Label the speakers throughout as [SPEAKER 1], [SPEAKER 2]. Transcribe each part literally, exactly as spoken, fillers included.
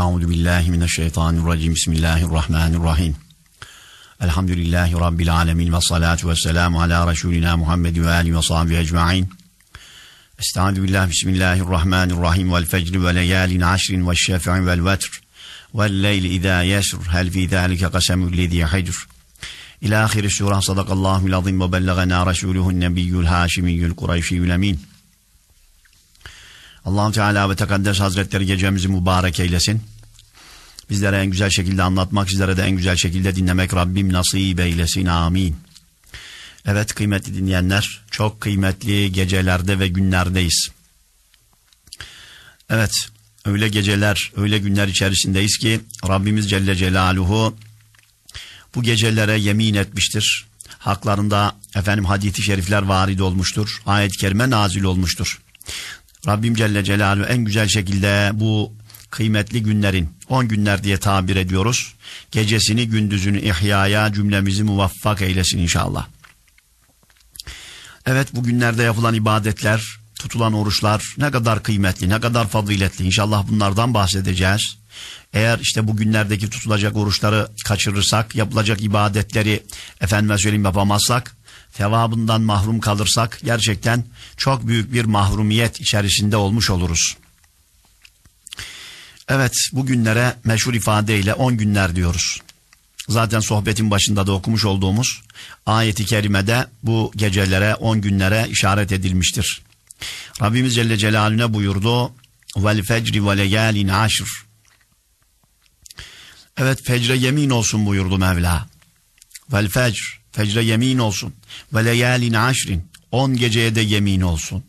[SPEAKER 1] Euzu billahi mineşşeytanirracim. Bismillahirrahmanirrahim. Elhamdülillahi Rabbil alemin ve salatu ve selamu ala Resulina Muhammed ve alihi ve sahbihi ecma'in. Estaizu billahi bismillahirrahmanirrahim. Vel fecri ve leyalin aşrin ve şefi'i vel vetr vel leyli izâ yesr hel fî zâlike kasemul lezî hicr. İlâ ahiri sure. Sadakallahul azim ve bellegana resûluhun nebiyyul hâşimiyyul kureyşiyyül emîn. Allah-u Teala ve Tekaddes Hazretleri gecemizi mübarek eylesin. Bizlere en güzel şekilde anlatmak, sizlere de en güzel şekilde dinlemek Rabbim nasip eylesin. Amin. Evet kıymetli dinleyenler, çok kıymetli gecelerde ve günlerdeyiz. Evet, öyle geceler, öyle günler içerisindeyiz ki Rabbimiz Celle Celaluhu bu gecelere yemin etmiştir. Haklarında efendim hadis-i şerifler varid olmuştur. Ayet-i kerime nazil olmuştur. Rabbim Celle Celaluhu en güzel şekilde bu kıymetli günlerin, on günler diye tabir ediyoruz, gecesini gündüzünü ihyaya cümlemizi muvaffak eylesin inşallah. Evet, bu günlerde yapılan ibadetler, tutulan oruçlar ne kadar kıymetli, ne kadar faziletli, İnşallah bunlardan bahsedeceğiz. Eğer işte bu günlerdeki tutulacak oruçları kaçırırsak, yapılacak ibadetleri efendime söyleyeyim yapamazsak, sevabından mahrum kalırsak gerçekten çok büyük bir mahrumiyet içerisinde olmuş oluruz. Evet, bu günlere meşhur ifadeyle on günler diyoruz. Zaten sohbetin başında da okumuş olduğumuz ayet-i kerimede bu gecelere, on günlere işaret edilmiştir. Rabbimiz Celle Celaluhu ne buyurdu? Vel fecri ve leyalin aşr. Evet, fecre yemin olsun buyurdu Mevla. Vel fecr, fecre yemin olsun. Ve leyalin aşrin, on geceye de yemin olsun.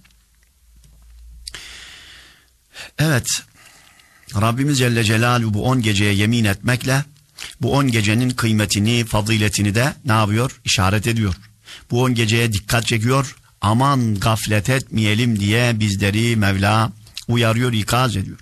[SPEAKER 1] Evet, Rabbimiz Celle Celaluhu bu on geceye yemin etmekle bu on gecenin kıymetini, faziletini de ne yapıyor? İşaret ediyor. Bu on geceye dikkat çekiyor. Aman gaflet etmeyelim diye bizleri Mevla uyarıyor, ikaz ediyor.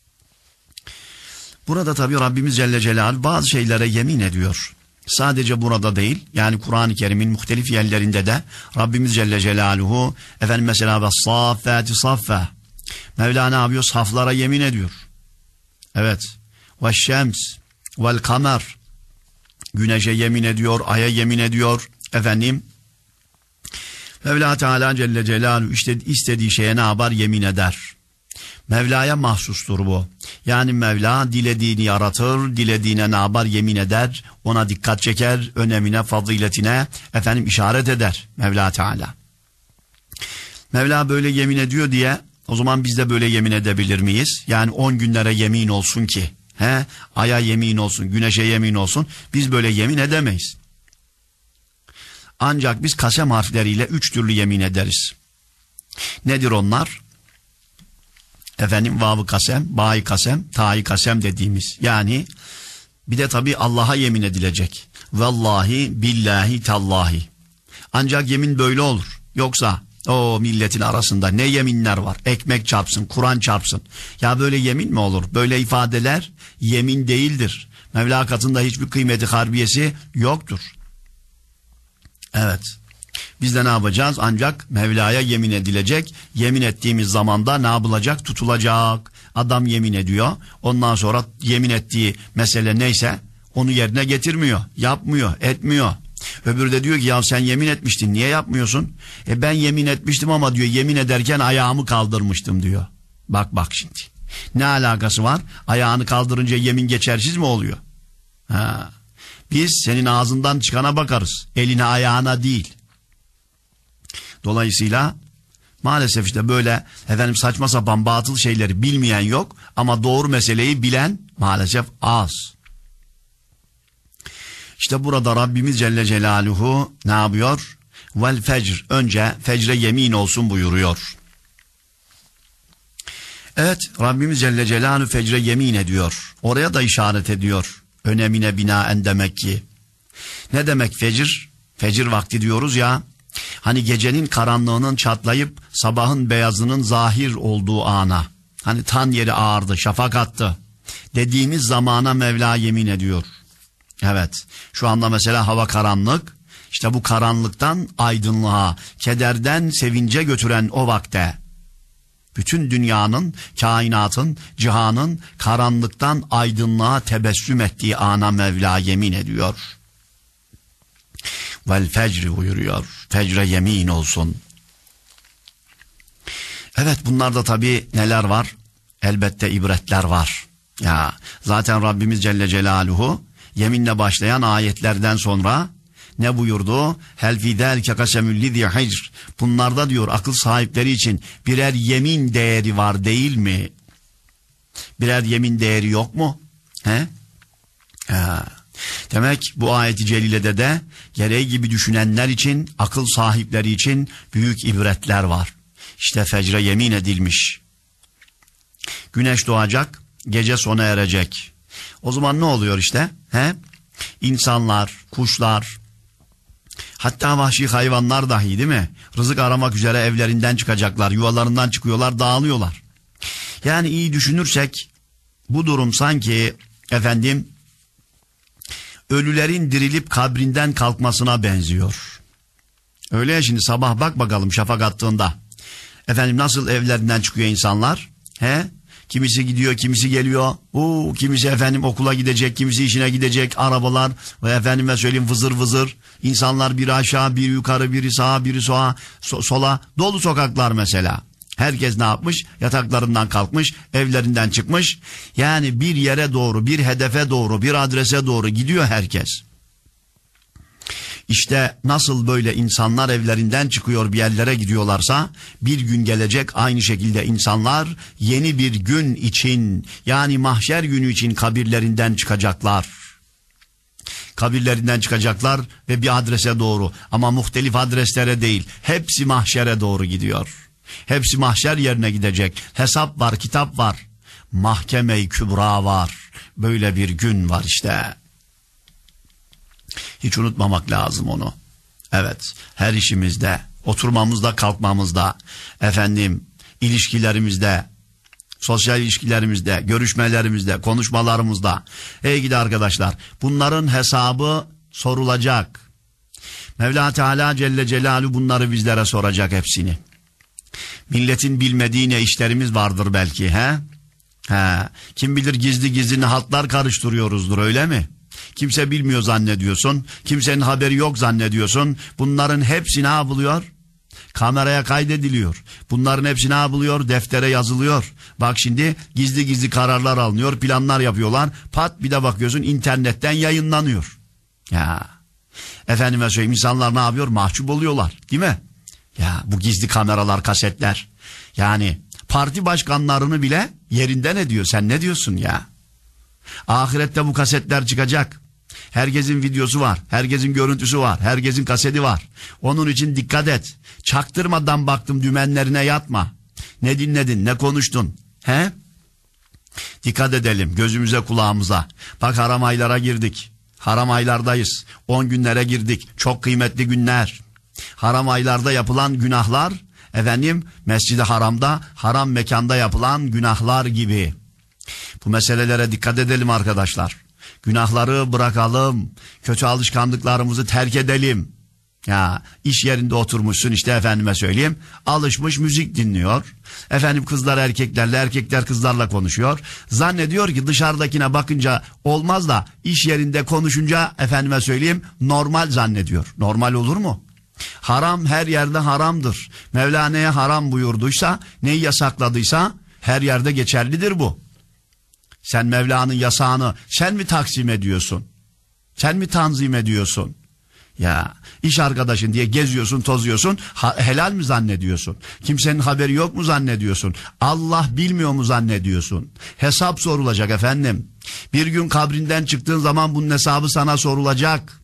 [SPEAKER 1] Burada tabi Rabbimiz Celle Celaluhu bazı şeylere yemin ediyor. Sadece burada değil, yani Kur'an-ı Kerim'in muhtelif yerlerinde de Rabbimiz Celle Celaluhu efendim mesela ve saffâti saffa. Mevla ne yapıyor? Saflara yemin ediyor. Evet. Ve şems vel kamer. Güneşe yemin ediyor, aya yemin ediyor. Efendim Mevla Teala Celle Celaluhu işte istediği şeye ne yapar? Yemin eder. Mevla'ya mahsustur bu. Yani Mevla dilediğini yaratır, dilediğine ne yapar? Yemin eder, ona dikkat çeker, önemine, faziletine efendim işaret eder Mevla Teala. Mevla böyle yemin ediyor diye o zaman biz de böyle yemin edebilir miyiz? Yani on günlere yemin olsun ki, he, aya yemin olsun, güneşe yemin olsun, biz böyle yemin edemeyiz. Ancak biz kasem harfleriyle üç türlü yemin ederiz. Nedir onlar? Efendim vav-ı kasem, ba-i kasem, ta-i kasem dediğimiz. Yani bir de tabi Allah'a yemin edilecek. Vallahi, billahi, tallahi. Ancak yemin böyle olur. Yoksa o milletin arasında ne yeminler var? Ekmek çarpsın, Kur'an çarpsın. Ya böyle yemin mi olur? Böyle ifadeler yemin değildir. Mevla katında hiçbir kıymeti harbiyesi yoktur. Evet. Biz de ne yapacağız? Ancak Mevla'ya yemin edilecek. Yemin ettiğimiz zamanda ne yapılacak? Tutulacak. Adam yemin ediyor. Ondan sonra yemin ettiği mesele neyse onu yerine getirmiyor. Yapmıyor, etmiyor. Öbürü de diyor ki ya sen yemin etmiştin, niye yapmıyorsun? E ben yemin etmiştim ama diyor yemin ederken ayağımı kaldırmıştım diyor. Bak bak şimdi. Ne alakası var? Ayağını kaldırınca yemin geçersiz mi oluyor? Ha. Biz senin ağzından çıkana bakarız. Eline ayağına değil. Dolayısıyla maalesef işte böyle efendim saçma sapan batıl şeyleri bilmeyen yok ama doğru meseleyi bilen maalesef az. İşte burada Rabbimiz Celle Celaluhu ne yapıyor? Vel fecr, önce fecre yemin olsun buyuruyor. Evet, Rabbimiz Celle Celaluhu fecre yemin ediyor. Oraya da işaret ediyor. Önemine binaen demek ki. Ne demek fecir? Fecir vakti diyoruz ya. Hani gecenin karanlığının çatlayıp sabahın beyazının zahir olduğu ana. Hani tan yeri ağardı, şafak attı dediğimiz zamana Mevla yemin ediyor. Evet, şu anda mesela hava karanlık. İşte bu karanlıktan aydınlığa, kederden sevince götüren o vakte Bütün dünyanın, kainatın, cihanın karanlıktan aydınlığa tebessüm ettiği ana Mevla yemin ediyor. Vel fecri buyuruyor. Fecre yemin olsun. Evet, bunlarda tabii neler var? Elbette ibretler var. Ya zaten Rabbimiz Celle Celaluhu yeminle başlayan ayetlerden sonra ne buyurdu? Hel fî zâlike kasemül lizî hicr. Bunlarda diyor akıl sahipleri için birer yemin değeri var değil mi? Birer yemin değeri yok mu? He? Ha. Demek bu ayeti celilede de gereği gibi düşünenler için, akıl sahipleri için büyük ibretler var. İşte fecre yemin edilmiş. Güneş doğacak, gece sona erecek. O zaman ne oluyor işte? He? İnsanlar, kuşlar, hatta vahşi hayvanlar dahi değil mi? Rızık aramak üzere evlerinden çıkacaklar, yuvalarından çıkıyorlar, dağılıyorlar. Yani iyi düşünürsek bu durum sanki efendim ölülerin dirilip kabrinden kalkmasına benziyor. Öyle ya, şimdi sabah bak bakalım şafak attığında. Efendim nasıl evlerinden çıkıyor insanlar? He? Kimisi gidiyor, kimisi geliyor. Oo, kimisi efendim okula gidecek, kimisi işine gidecek. Arabalar ve efendime söyleyeyim vızır vızır. İnsanlar biri aşağı, biri yukarı, biri sağa, biri sola, so sola. Dolu sokaklar mesela. Herkes ne yapmış? Yataklarından kalkmış, evlerinden çıkmış. Yani bir yere doğru, bir hedefe doğru, bir adrese doğru gidiyor herkes. İşte nasıl böyle insanlar evlerinden çıkıyor, bir yerlere gidiyorlarsa bir gün gelecek aynı şekilde insanlar yeni bir gün için, yani mahşer günü için kabirlerinden çıkacaklar. Kabirlerinden çıkacaklar ve bir adrese doğru, ama muhtelif adreslere değil, hepsi mahşere doğru gidiyor. Hepsi mahşer yerine gidecek. Hesap var, kitap var. Mahkeme-i Kübra var. Böyle bir gün var işte. Hiç unutmamak lazım onu. Evet, her işimizde, oturmamızda, kalkmamızda, efendim, ilişkilerimizde, sosyal ilişkilerimizde, görüşmelerimizde, konuşmalarımızda. Ey gidi arkadaşlar, bunların hesabı sorulacak. Mevla Teala Celle Celaluhu bunları bizlere soracak hepsini. Milletin bilmediği ne işlerimiz vardır belki, he? He. Kim bilir gizli gizli ne haltlar karıştırıyoruzdur, öyle mi? Kimse bilmiyor zannediyorsun. Kimsenin haberi yok zannediyorsun. Bunların hepsi ne yapılıyor? Kameraya kaydediliyor. Bunların hepsi ne yapılıyor? Deftere yazılıyor. Bak şimdi gizli gizli kararlar alınıyor, planlar yapıyorlar. Pat bir de bakıyorsun internetten yayınlanıyor. Ya. Efendime söyleyeyim, insanlar ne yapıyor? Mahcup oluyorlar, değil mi? Ya bu gizli kameralar, kasetler. Yani parti başkanlarını bile yerinden ediyor. Sen ne diyorsun ya? Ahirette bu kasetler çıkacak. Herkesin videosu var. Herkesin görüntüsü var. Herkesin kaseti var. Onun için dikkat et. Çaktırmadan baktım dümenlerine yatma. Ne dinledin, ne konuştun? He? Dikkat edelim gözümüze, kulağımıza. Bak haram aylara girdik. Haram aylardayız. on günlere girdik. Çok kıymetli günler. Haram aylarda yapılan günahlar, efendim Mescid-i Haram'da, haram mekanda yapılan günahlar gibi. Bu meselelere dikkat edelim arkadaşlar. Günahları bırakalım. Kötü alışkanlıklarımızı terk edelim. Ya iş yerinde oturmuşsun işte, efendime söyleyeyim, alışmış müzik dinliyor. Efendim kızlar erkeklerle, erkekler kızlarla konuşuyor. Zannediyor ki dışarıdakine bakınca olmaz da iş yerinde konuşunca efendime söyleyeyim normal zannediyor. Normal olur mu? Haram her yerde haramdır. Mevla neye haram buyurduysa, neyi yasakladıysa her yerde geçerlidir bu. Sen Mevla'nın yasağını sen mi taksim ediyorsun? Sen mi tanzim ediyorsun? Ya iş arkadaşın diye geziyorsun, tozuyorsun, ha, helal mi zannediyorsun? Kimsenin haberi yok mu zannediyorsun? Allah bilmiyor mu zannediyorsun? Hesap sorulacak efendim. Bir gün kabrinden çıktığın zaman bunun hesabı sana sorulacak.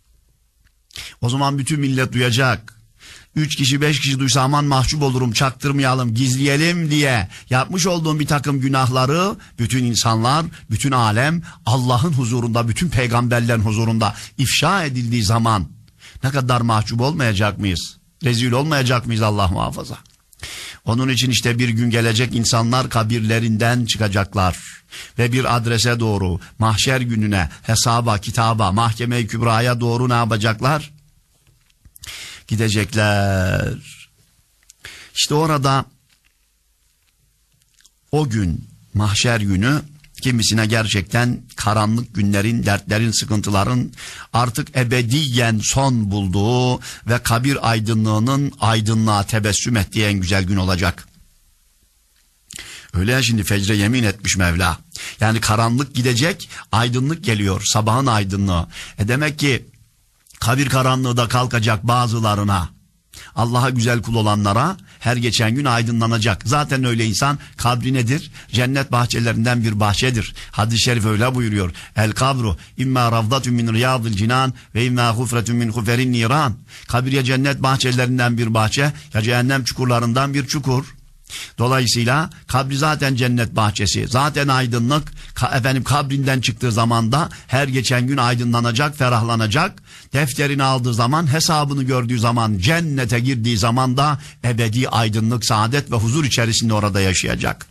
[SPEAKER 1] O zaman bütün millet duyacak. Üç kişi, beş kişi duysa aman mahcup olurum, çaktırmayalım, gizleyelim diye yapmış olduğum bir takım günahları bütün insanlar, bütün alem Allah'ın huzurunda, bütün peygamberlerin huzurunda ifşa edildiği zaman ne kadar mahcup olmayacak mıyız? Rezil olmayacak mıyız Allah muhafaza? Onun için işte bir gün gelecek, insanlar kabirlerinden çıkacaklar ve bir adrese doğru, mahşer gününe, hesaba, kitaba, mahkeme-i kübraya doğru ne yapacaklar? Gidecekler. İşte orada o gün, mahşer günü, kimisine gerçekten karanlık günlerin, dertlerin, sıkıntıların artık ebediyen son bulduğu ve kabir aydınlığının aydınlığa tebessüm ettiği en güzel gün olacak. Öyle ya, şimdi fecre yemin etmiş Mevla. Yani karanlık gidecek, aydınlık geliyor, sabahın aydınlığı. E demek ki kabir karanlığı da kalkacak bazılarına. Allah'a güzel kul olanlara her geçen gün aydınlanacak. Zaten öyle insan kabri nedir? Cennet bahçelerinden bir bahçedir. Hadis-i şerif öyle buyuruyor. El kabru imma ravdatun min riyadil cinan ve imma hufretun min huferin niran. Kabir ya cennet bahçelerinden bir bahçe, ya cehennem çukurlarından bir çukur. Dolayısıyla kabri zaten cennet bahçesi, zaten aydınlık. Ka efendim kabrinden çıktığı zaman da her geçen gün aydınlanacak, ferahlanacak. Defterini aldığı zaman, hesabını gördüğü zaman, cennete girdiği zaman da ebedi aydınlık, saadet ve huzur içerisinde orada yaşayacak.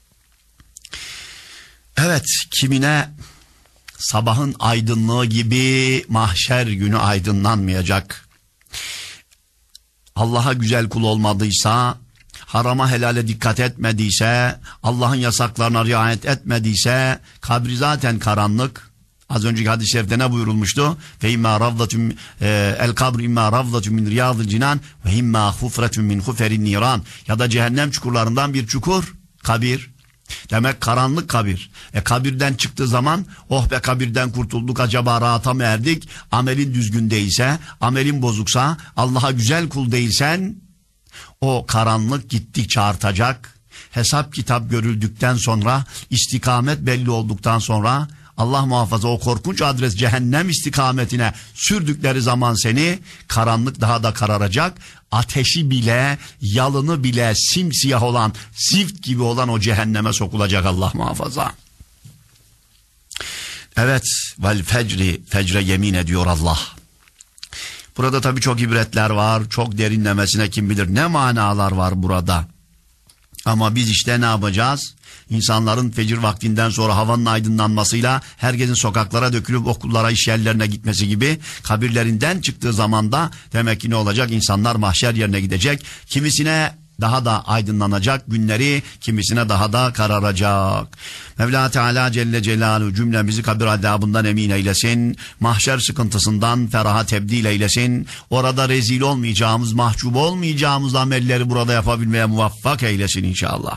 [SPEAKER 1] Evet, kimine sabahın aydınlığı gibi mahşer günü aydınlanmayacak. Allah'a güzel kul olmadıysa, harama helale dikkat etmediyse, Allah'ın yasaklarına riayet etmediyse, kabri zaten karanlık. Az önceki hadis-i şerifte ne buyurulmuştu? Ve imma ravdatun el kabr imma ravdatun min riyadil cinan ve imma hufretun min huferin niran. Ya da cehennem çukurlarından bir çukur, kabir. Demek karanlık kabir. E kabirden çıktığı zaman, oh be kabirden kurtulduk, acaba rahata mı erdik? Amelin düzgün değilse, amelin bozuksa, Allah'a güzel kul değilsen, o karanlık gittikçe artacak. Hesap kitap görüldükten sonra, istikamet belli olduktan sonra, Allah muhafaza o korkunç adres cehennem istikametine sürdükleri zaman seni, karanlık daha da kararacak. Ateşi bile, yalını bile simsiyah olan, zift gibi olan o cehenneme sokulacak, Allah muhafaza. Evet, vel fecri, fecre yemin ediyor Allah. Burada tabii çok ibretler var, çok derinlemesine kim bilir ne manalar var burada. Ama biz işte ne yapacağız? İnsanların fecir vaktinden sonra havanın aydınlanmasıyla herkesin sokaklara dökülüp okullara, iş yerlerine gitmesi gibi, kabirlerinden çıktığı zaman da demek ki ne olacak? İnsanlar mahşer yerine gidecek. Kimisine daha da aydınlanacak günleri, kimisine daha da kararacak. Mevla Teala Celle Celaluhu cümlemizi kabir azabından emin eylesin. Mahşer sıkıntısından feraha tebdil eylesin. Orada rezil olmayacağımız, mahcup olmayacağımız amelleri burada yapabilmeye muvaffak eylesin inşallah.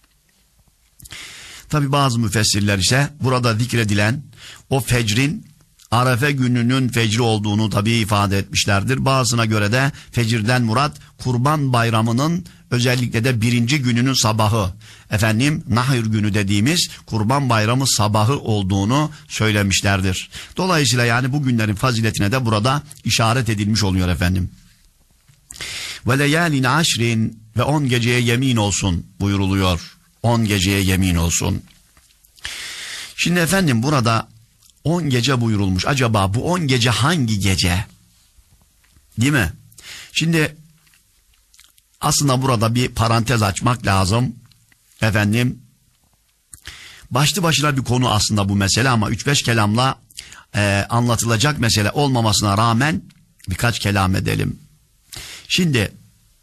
[SPEAKER 1] Tabi bazı müfessirler ise burada zikredilen o fecrin Arefe gününün fecri olduğunu tabi ifade etmişlerdir. Bazısına göre de fecirden murat Kurban Bayramı'nın özellikle de birinci gününün sabahı, efendim Nahir günü dediğimiz Kurban Bayramı sabahı olduğunu söylemişlerdir. Dolayısıyla yani bu günlerin faziletine de burada işaret edilmiş oluyor efendim. Ve leyalin aşrin, ve on geceye yemin olsun buyuruluyor. On geceye yemin olsun. Şimdi efendim burada on gece buyurulmuş. Acaba bu on gece hangi gece? Değil mi? Şimdi aslında burada bir parantez açmak lazım. Efendim başlı başına bir konu aslında bu mesele, ama üç beş kelamla e, anlatılacak mesele olmamasına rağmen birkaç kelam edelim. Şimdi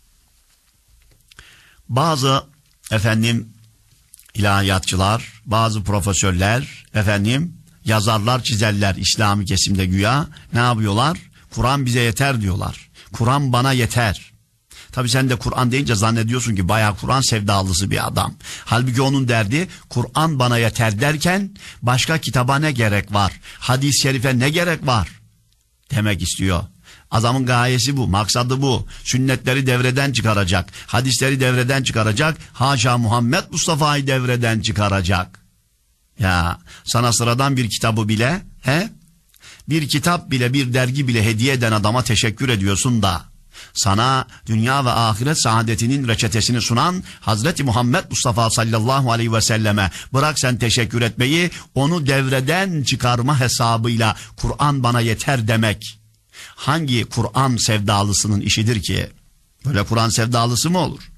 [SPEAKER 1] bazı efendim ilahiyatçılar, bazı profesörler, efendim yazarlar, çizerler İslami kesimde güya ne yapıyorlar? Kur'an bize yeter diyorlar. Kur'an bana yeter. Tabii sen de Kur'an deyince zannediyorsun ki bayağı Kur'an sevdalısı bir adam. Halbuki onun derdi Kur'an bana yeter derken başka kitaba ne gerek var? Hadis-i şerife ne gerek var? Demek istiyor. Adamın gayesi bu, maksadı bu. Sünnetleri devreden çıkaracak, hadisleri devreden çıkaracak, haşa Muhammed Mustafa'yı devreden çıkaracak. Ya sana sıradan bir kitabı bile, he? Bir kitap bile, bir dergi bile hediye eden adama teşekkür ediyorsun da, sana dünya ve ahiret saadetinin reçetesini sunan Hazreti Muhammed Mustafa sallallahu aleyhi ve selleme bırak sen teşekkür etmeyi, onu devreden çıkarma hesabıyla Kur'an bana yeter demek hangi Kur'an sevdalısının işidir ki? Böyle Kur'an sevdalısı mı olur?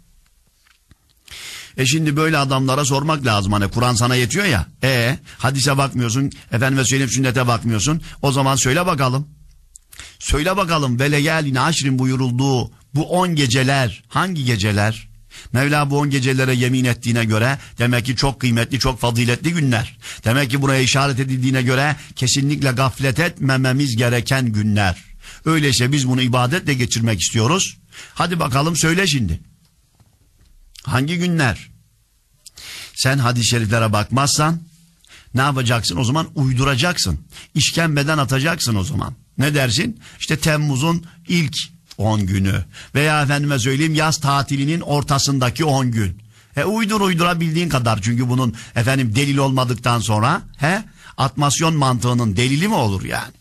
[SPEAKER 1] E şimdi böyle adamlara sormak lazım, hani Kur'an sana yetiyor ya, e hadise bakmıyorsun, efendime söyleyeyim sünnete bakmıyorsun, o zaman söyle bakalım. Söyle bakalım ve leyalin aşrin buyurulduğu bu on geceler hangi geceler? Mevla bu on gecelere yemin ettiğine göre demek ki çok kıymetli, çok faziletli günler. Demek ki buraya işaret edildiğine göre kesinlikle gaflet etmememiz gereken günler. Öyleyse biz bunu ibadetle geçirmek istiyoruz. Hadi bakalım söyle şimdi. Hangi günler? Sen hadis-i şeriflere bakmazsan ne yapacaksın? O zaman uyduracaksın. İşkembeden atacaksın o zaman. Ne dersin? İşte Temmuz'un ilk on günü veya efendime söyleyeyim yaz tatilinin ortasındaki on gün. E uydur uydurabildiğin kadar, çünkü bunun efendim delil olmadıktan sonra he atmasyon mantığının delili mi olur yani?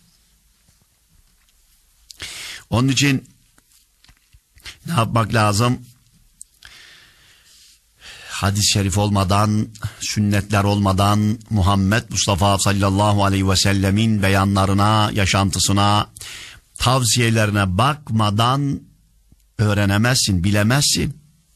[SPEAKER 1] Onun için ne yapmak lazım? Hadis-i şerif olmadan, sünnetler olmadan Muhammed Mustafa sallallahu aleyhi ve sellemin beyanlarına, yaşantısına, tavsiyelerine bakmadan öğrenemezsin, bilemezsin.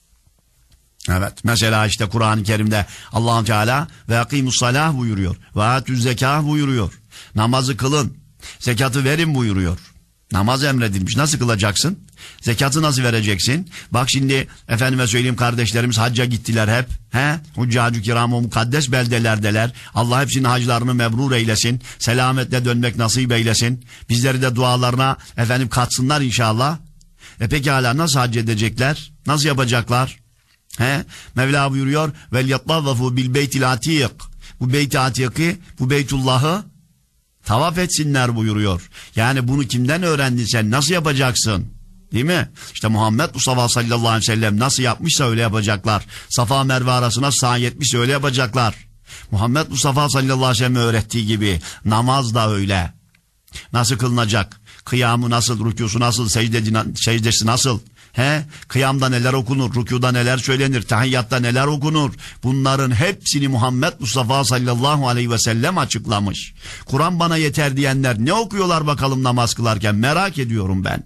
[SPEAKER 1] Evet, mesela işte Kur'an-ı Kerim'de Allah-u Teala ve akimussalah buyuruyor. Ve atüz zekah buyuruyor. Namazı kılın, zekatı verin buyuruyor. Namaz emredilmiş. Nasıl kılacaksın? Zekatı nasıl vereceksin? Bak şimdi efendime söyleyeyim, kardeşlerimiz hacca gittiler hep. He? Huccacı kiram o mukaddes beldelerdeler. Allah hepsinin haclarını mebrur eylesin. Selametle dönmek nasip eylesin. Bizleri de dualarına efendim katsınlar inşallah. E peki hala nasıl hac edecekler? Nasıl yapacaklar? He? Mevla buyuruyor vel yattavafu bil beytil atik. Bu beyt-i atiki, bu Beytullah'ı tavaf etsinler buyuruyor. Yani bunu kimden öğrendin sen? Nasıl yapacaksın? Değil mi? İşte Muhammed Mustafa sallallahu aleyhi ve sellem nasıl yapmışsa öyle yapacaklar. Safa Merve arasına sa'i etmişse öyle yapacaklar. Muhammed Mustafa sallallahu aleyhi ve sellem öğrettiği gibi namaz da öyle. Nasıl kılınacak? Kıyamı nasıl, rükûsu nasıl, secdesi, secdesi nasıl? He? Kıyamda neler okunur, rükûda neler söylenir, tahiyyatta neler okunur? Bunların hepsini Muhammed Mustafa sallallahu aleyhi ve sellem açıklamış. Kur'an bana yeter diyenler ne okuyorlar bakalım namaz kılarken, merak ediyorum ben.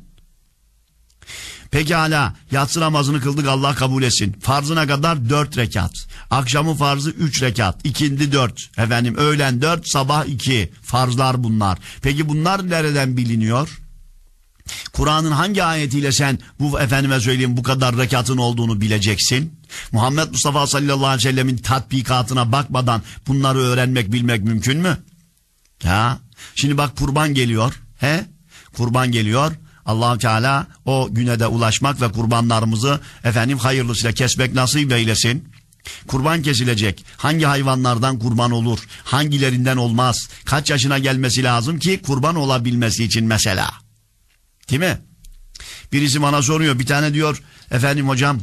[SPEAKER 1] Pekala, yatsı namazını kıldık, Allah kabul etsin. Farzına kadar dört rekat. Akşamın farzı üç rekat. İkindi dört. Efendim öğlen dört, sabah iki. Farzlar bunlar. Peki bunlar nereden biliniyor? Kur'an'ın hangi ayetiyle sen bu efendime söyleyeyim bu kadar rekatın olduğunu bileceksin? Muhammed Mustafa sallallahu aleyhi ve sellemin tatbikatına bakmadan bunları öğrenmek, bilmek mümkün mü? Ya, şimdi bak kurban geliyor. He? Kurban geliyor. Allah-u Teala o güne de ulaşmak ve kurbanlarımızı efendim hayırlısıyla kesmek nasip eylesin. Kurban kesilecek. Hangi hayvanlardan kurban olur? Hangilerinden olmaz? Kaç yaşına gelmesi lazım ki kurban olabilmesi için mesela? Değil mi? Birisi bana soruyor. Bir tane diyor efendim hocam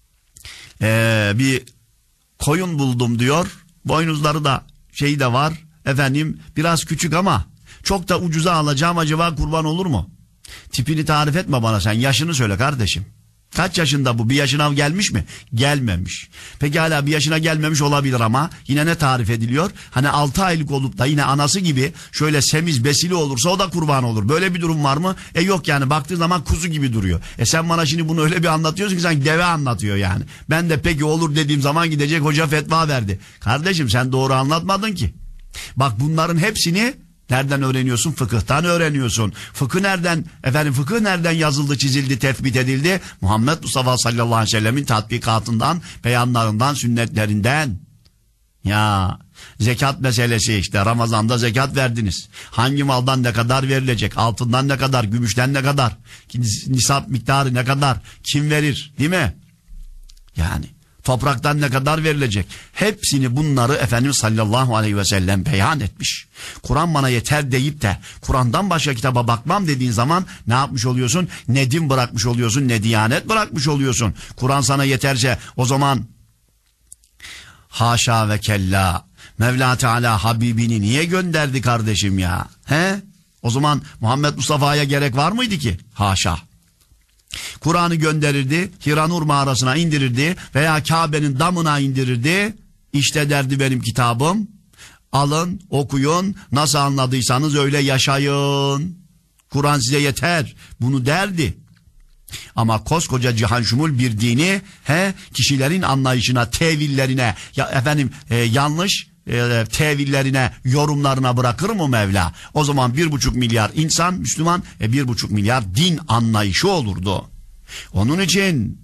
[SPEAKER 1] ee, bir koyun buldum diyor. Boynuzları da şeyi de var. Efendim biraz küçük ama çok da ucuza alacağım, acaba kurban olur mu? Tipini tarif etme bana sen. Yaşını söyle kardeşim. Kaç yaşında bu? Bir yaşına gelmiş mi? Gelmemiş. Peki hala bir yaşına gelmemiş olabilir ama yine ne tarif ediliyor? Hani altı aylık olup da yine anası gibi şöyle semiz besili olursa o da kurban olur. Böyle bir durum var mı? E yok yani, baktığı zaman kuzu gibi duruyor. E sen bana şimdi bunu öyle bir anlatıyorsun ki sanki deve anlatıyor yani. Ben de peki olur dediğim zaman gidecek hoca fetva verdi. Kardeşim sen doğru anlatmadın ki. Bak bunların hepsini nereden öğreniyorsun? Fıkıhtan öğreniyorsun. Fıkıh nereden? Efendim fıkıh nereden yazıldı, çizildi, tespit edildi? Muhammed Mustafa sallallahu aleyhi ve sellemin tatbikatından, beyanlarından, sünnetlerinden. Ya zekat meselesi işte, Ramazan'da zekat verdiniz. Hangi maldan ne kadar verilecek? Altından ne kadar? Gümüşten ne kadar? Nisap miktarı ne kadar? Kim verir? Değil mi? Yani topraktan ne kadar verilecek? Hepsini bunları Efendimiz sallallahu aleyhi ve sellem beyan etmiş. Kur'an bana yeter deyip de Kur'an'dan başka kitaba bakmam dediğin zaman ne yapmış oluyorsun? Ne din bırakmış oluyorsun, ne diyanet bırakmış oluyorsun. Kur'an sana yeterse o zaman haşa ve kella, Mevla Teala Habibini niye gönderdi kardeşim ya? He? O zaman Muhammed Mustafa'ya gerek var mıydı ki? Haşa. Kur'an'ı gönderirdi, Hiranur mağarasına indirirdi veya Kabe'nin damına indirirdi. İşte derdi benim kitabım. Alın, okuyun, nasıl anladıysanız öyle yaşayın. Kur'an size yeter. Bunu derdi. Ama koskoca cihan şumul bir dini he, kişilerin anlayışına, tevillerine, ya efendim e, yanlış e, tevillerine, yorumlarına bırakır mı Mevla? O zaman bir buçuk milyar insan Müslüman, e, bir buçuk milyar din anlayışı olurdu. Onun için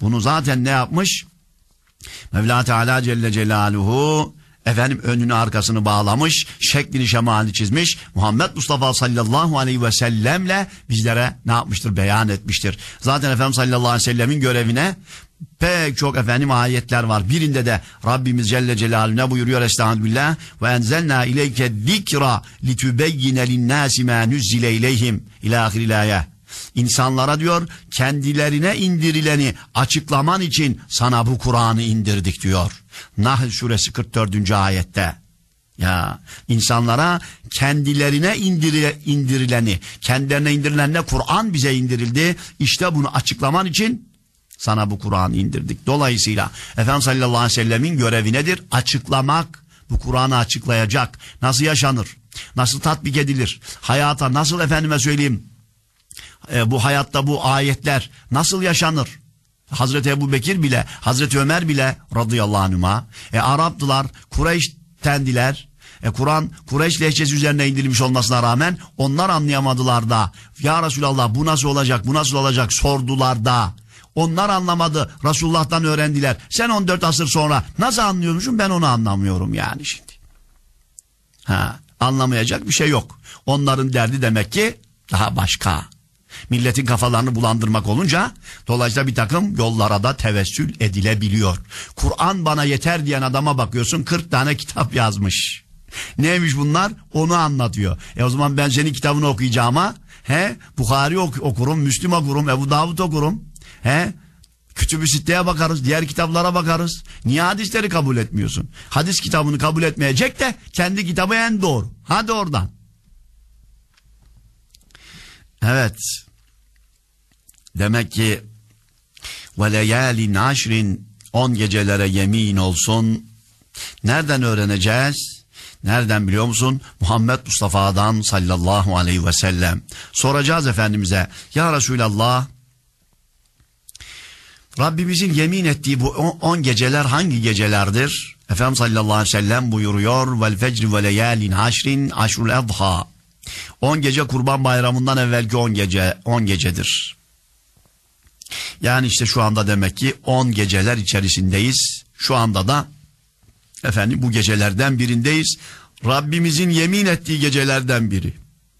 [SPEAKER 1] Bunu zaten ne yapmış? Mevla Teala Celle Celaluhu efendim önünü arkasını bağlamış, şeklini şemalini çizmiş. Muhammed Mustafa sallallahu aleyhi ve sellemle bizlere ne yapmıştır? Beyan etmiştir. Zaten Efendimiz sallallahu aleyhi ve sellemin görevine pek çok efendim ayetler var. Birinde de Rabbimiz Celle Celaluhu ne buyuruyor? Estağfirullah. Ve enzelna ileyke zikra litübeyyine linnâsi mâ nuzzile ileyhim ilâ ahiril âye. İnsanlara diyor kendilerine indirileni açıklaman için sana bu Kur'an'ı indirdik diyor. Nahl suresi kırk dördüncü ayette. Ya insanlara kendilerine indirile, indirileni, kendilerine indirilenle Kur'an bize indirildi. İşte bunu açıklaman için sana bu Kur'an'ı indirdik. Dolayısıyla Efendimiz sallallahu aleyhi ve sellemin görevi nedir? Açıklamak. Bu Kur'an'ı açıklayacak. Nasıl yaşanır? Nasıl tatbik edilir? Hayata nasıl efendime söyleyeyim? E, bu hayatta bu ayetler nasıl yaşanır? Hazreti Ebu Bekir bile, Hazreti Ömer bile radıyallahu anhuma, e, Araptılar, Kureyş'tendiler. E, Kur'an Kureyş lehçesi üzerine indirilmiş olmasına rağmen onlar anlayamadılar da. Ya Resulallah bu nasıl olacak, bu nasıl olacak sordular da. Onlar anlamadı, Resulullah'tan öğrendiler. Sen on dört asır sonra nasıl anlıyormuşsun, ben onu anlamıyorum yani şimdi. Ha, anlamayacak bir şey yok. Onların derdi demek ki daha başka. Milletin kafalarını bulandırmak olunca dolayısıyla bir takım yollara da tevessül edilebiliyor. Kur'an bana yeter diyen adama bakıyorsun kırk tane kitap yazmış. Neymiş bunlar? Onu anlatıyor. E o zaman ben senin kitabını okuyacağıma he Bukhari ok okurum, Müslim okurum, Ebu Davud okurum. He Kütüb-i Sitte'ye bakarız, diğer kitaplara bakarız. Niye hadisleri kabul etmiyorsun? Hadis kitabını kabul etmeyecek de kendi kitabı en doğru. Hadi oradan. Evet. Demek ki ve leyalin aşrin on gecelere yemin olsun. Nereden öğreneceğiz? Nereden biliyor musun? Muhammed Mustafa'dan sallallahu aleyhi ve sellem. Soracağız Efendimiz'e. Ya Resulallah, Rabbimizin yemin ettiği bu on geceler hangi gecelerdir? Efendimiz sallallahu aleyhi ve sellem buyuruyor. Vel fecri ve leyalin aşrin aşrul adha. on gece Kurban Bayramı'ndan evvelki on gece, on gecedir. Yani işte şu anda demek ki on geceler içerisindeyiz. Şu anda da efendim bu gecelerden birindeyiz. Rabbimizin yemin ettiği gecelerden biri.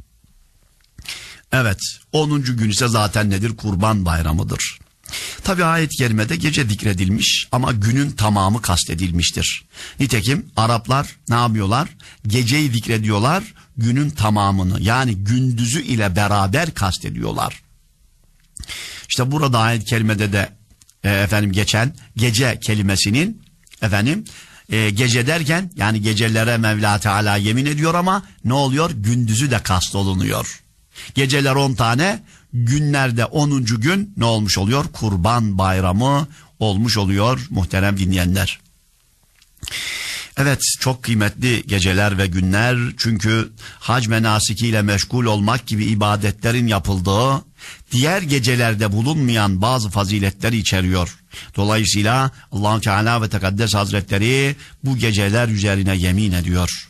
[SPEAKER 1] Evet, onuncu gün ise zaten nedir? Kurban Bayramı'dır. Tabi ayet-i kerimede gece zikredilmiş ama günün tamamı kastedilmiştir. Nitekim Araplar ne yapıyorlar? Geceyi zikrediyorlar, günün tamamını yani gündüzü ile beraber kastediyorlar. İşte burada ayet-i kerimede de e, efendim geçen gece kelimesinin efendim e, gece derken yani gecelere Mevla Teala yemin ediyor ama ne oluyor? Gündüzü de kastolunuyor. Geceler on tane, günlerde onuncu gün ne olmuş oluyor? Kurban Bayramı olmuş oluyor muhterem dinleyenler. Evet, çok kıymetli geceler ve günler, çünkü hac menasikiyle meşgul olmak gibi ibadetlerin yapıldığı, diğer gecelerde bulunmayan bazı faziletleri içeriyor. Dolayısıyla Allah-u Teala ve Tekaddes Hazretleri bu geceler üzerine yemin ediyor.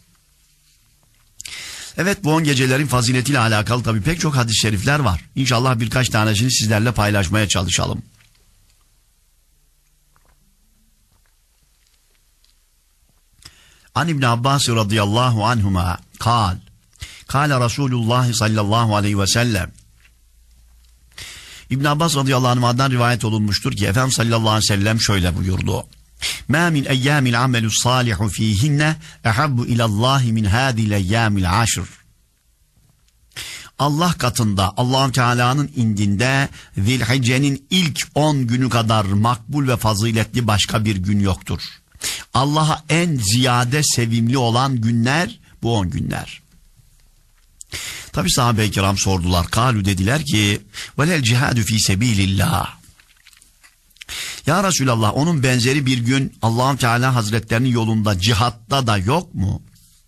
[SPEAKER 1] Evet, bu on gecelerin faziletiyle alakalı tabii pek çok hadis-i şerifler var. İnşallah birkaç tanesini sizlerle paylaşmaya çalışalım. An İbn Abbas radıyallahu anhuma kal. Kale Resulullah sallallahu aleyhi ve sellem. İbn Abbas radıyallahu anhuma'dan rivayet olunmuştur ki Efendimiz sallallahu aleyhi ve sellem şöyle buyurdu. Ma min eyyamil amelü salihu fihinne ehabbu ilallahi min hadil eyyamil aşr. Allah katında, Allah-u Teala'nın indinde Zilhicce'nin ilk on günü kadar makbul ve faziletli başka bir gün yoktur. Allah'a en ziyade sevimli olan günler bu on günler. Tabi sahabe-i kiram sordular. Kalu dediler ki velel cihadu fi sebilillah. Ya Resulallah, onun benzeri bir gün Allah-u Teala Hazretlerinin yolunda cihatta da yok mu?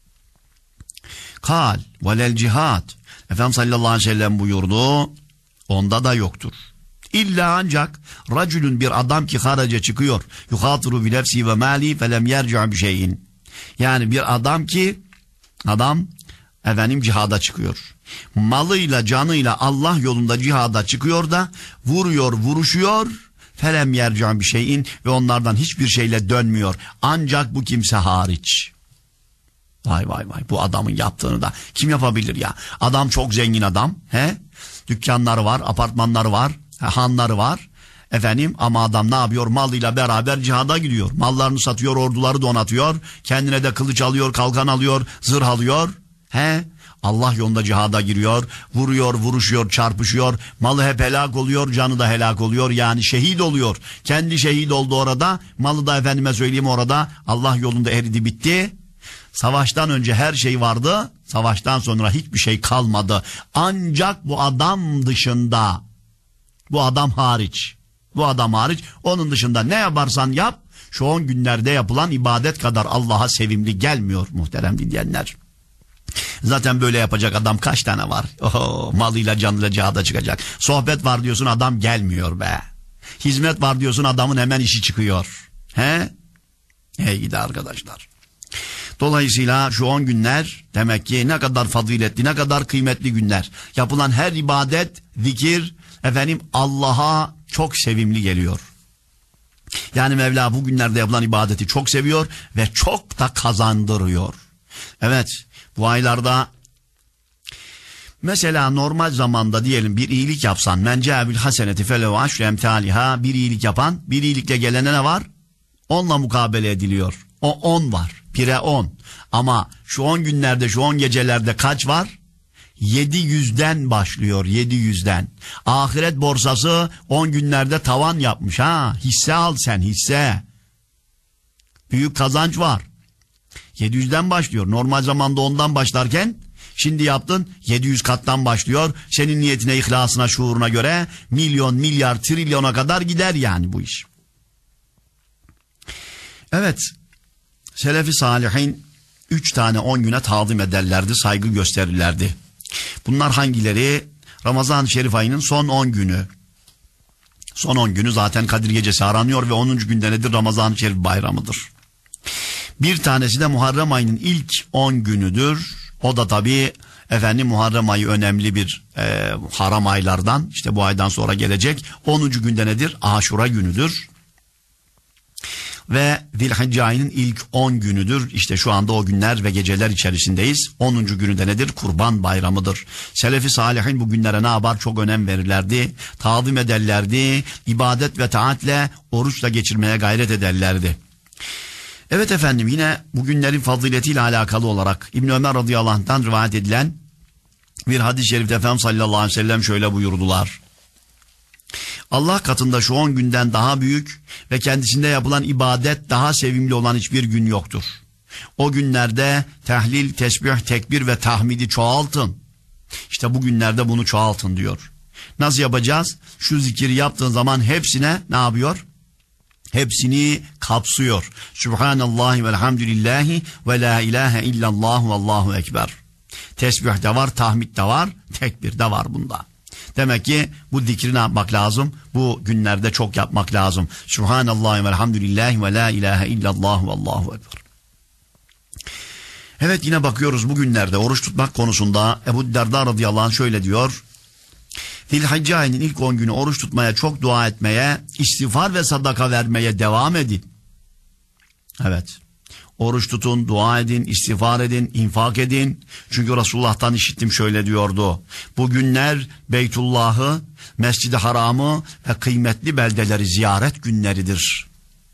[SPEAKER 1] Kal velel cihad. Efendimiz sallallahu aleyhi ve sellem buyurdu. Onda da yoktur. İlla ancak racülün bir adam ki haraca çıkıyor. Yuhatiru bi nefsi ve mali felem yerci'u bi şeyin. Yani bir adam ki adam efendim cihada çıkıyor. Malıyla canıyla Allah yolunda cihada çıkıyor da vuruyor, vuruşuyor. Felem yercan bir şeyin ve onlardan hiçbir şeyle dönmüyor. Ancak bu kimse hariç. Vay vay vay, bu adamın yaptığını da kim yapabilir ya? Adam çok zengin adam. He? Dükkanları var, apartmanları var, hanları var. Efendim ama adam ne yapıyor? Malıyla beraber cihada gidiyor. Mallarını satıyor, orduları donatıyor. Kendine de kılıç alıyor, kalkan alıyor, zırh alıyor. He? Allah yolunda cihada giriyor, vuruyor, vuruşuyor, çarpışıyor. Malı hep helak oluyor, canı da helak oluyor. Yani şehit oluyor. Kendi şehit oldu orada. Malı da efendime söyleyeyim orada Allah yolunda eridi, bitti. Savaştan önce her şey vardı. Savaştan sonra hiçbir şey kalmadı. Ancak bu adam dışında, bu adam hariç, bu adam hariç, onun dışında ne yaparsan yap, şu on günlerde yapılan ibadet kadar Allah'a sevimli gelmiyor muhterem dinleyenler. Zaten böyle yapacak adam kaç tane var? Oho, malıyla canıyla cihada çıkacak. Sohbet var diyorsun, adam gelmiyor be. Hizmet var diyorsun, adamın hemen işi çıkıyor. He? Hey gidi arkadaşlar. Dolayısıyla şu on günler demek ki ne kadar faziletli, ne kadar kıymetli günler. Yapılan her ibadet, zikir, efendim Allah'a çok sevimli geliyor. Yani Mevla bu günlerde yapılan ibadeti çok seviyor ve çok da kazandırıyor. Evet, bu aylarda mesela normal zamanda diyelim bir iyilik yapsan, men câbil haseneti felehu aşru emtâliha, bir iyilik yapan, bir iyilikle gelene ne var? Onla mukabele ediliyor. O on var. Pire on. Ama şu on günlerde, şu on gecelerde kaç var? Yedi yüzden başlıyor. Yedi yüzden. Ahiret borsası on günlerde tavan yapmış ha. Hisse al sen, hisse. Büyük kazanç var. yedi yüzden başlıyor. Normal zamanda ondan başlarken şimdi yaptın yedi yüz kattan başlıyor. Senin niyetine, ihlasına, şuuruna göre milyon, milyar, trilyona kadar gider yani bu iş. Evet. Selefi salihin üç tane on güne tazim ederlerdi, saygı gösterirlerdi. Bunlar hangileri? Ramazan-ı Şerif ayının son on günü. Son on günü zaten Kadir Gecesi aranıyor ve onuncu günde nedir? Ramazan-ı Şerif bayramıdır. Bir tanesi de Muharrem ayının ilk on günüdür. O da tabii efendim Muharrem ayı önemli bir e, haram aylardan. İşte bu aydan sonra gelecek. onuncu günde nedir? Aşura günüdür. Ve Zilhicce ayının ilk on günüdür. İşte şu anda o günler ve geceler içerisindeyiz. onuncu günü de nedir? Kurban bayramıdır. Selefi salihin bu günlere ne yapar? Çok önem verirlerdi. Tazim ederlerdi. İbadet ve taatle, oruçla geçirmeye gayret ederlerdi. Evet efendim, yine bu günlerin faziletiyle alakalı olarak İbn Ömer radıyallahu anh'tan rivayet edilen bir hadis-i şerifte Efendimiz sallallahu aleyhi ve sellem şöyle buyurdular. Allah katında şu on günden daha büyük ve kendisinde yapılan ibadet daha sevimli olan hiçbir gün yoktur. O günlerde tehlil, tesbih, tekbir ve tahmidi çoğaltın. İşte bu günlerde bunu çoğaltın diyor. Nasıl yapacağız? Şu zikiri yaptığın zaman hepsine ne yapıyor? Hepsini kapsıyor. Subhanallahi velhamdülillahi ve la ilahe illallah ve allahu ekber. Tesbih de var, tahmid de var, tekbir de var bunda. Demek ki bu zikri ne yapmak lazım? Bu günlerde çok yapmak lazım. Subhanallahi velhamdülillahi ve la ilahe illallah ve allahu ekber. Evet, yine bakıyoruz bu günlerde oruç tutmak konusunda Ebu Derda radıyallahu anh şöyle diyor. Zilhicce ayının ilk on günü oruç tutmaya, çok dua etmeye, istiğfar ve sadaka vermeye devam edin. Evet. Oruç tutun, dua edin, istiğfar edin, infak edin. Çünkü Resulullah'tan işittim şöyle diyordu. Bu günler Beytullah'ı, Mescid-i Haram'ı ve kıymetli beldeleri ziyaret günleridir.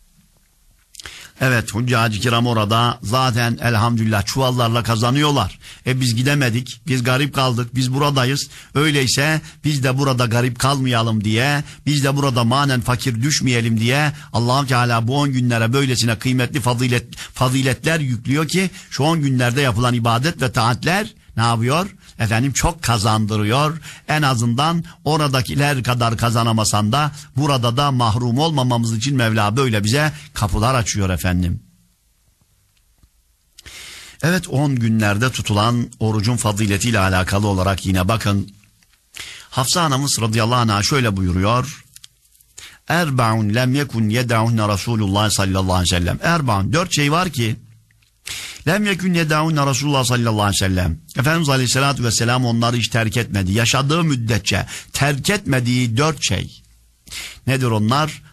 [SPEAKER 1] Evet, Hüccâc-ı Kiram orada zaten elhamdülillah çuvallarla kazanıyorlar. E biz gidemedik, biz garip kaldık, biz buradayız. Öyleyse biz de burada garip kalmayalım diye, biz de burada manen fakir düşmeyelim diye Allah-u Teala bu on günlere böylesine kıymetli fazilet, faziletler yüklüyor ki şu on günlerde yapılan ibadet ve taatler ne yapıyor? Efendim çok kazandırıyor. En azından oradakiler kadar kazanamasan da burada da mahrum olmamamız için Mevla böyle bize kapılar açıyor efendim. Evet, on günlerde tutulan orucun faziletiyle alakalı olarak yine bakın. Hafsa anamız radıyallahu anh'a şöyle buyuruyor. Erbaun lem yekun yed'unne Resulullah sallallahu aleyhi ve sellem. Erbaun, dört şey var ki lem yekun yed'unne Resulullah sallallahu aleyhi ve sellem. Efendimiz aleyhissalatü vesselam onları hiç terk etmedi. Yaşadığı müddetçe terk etmediği dört şey. Nedir onlar?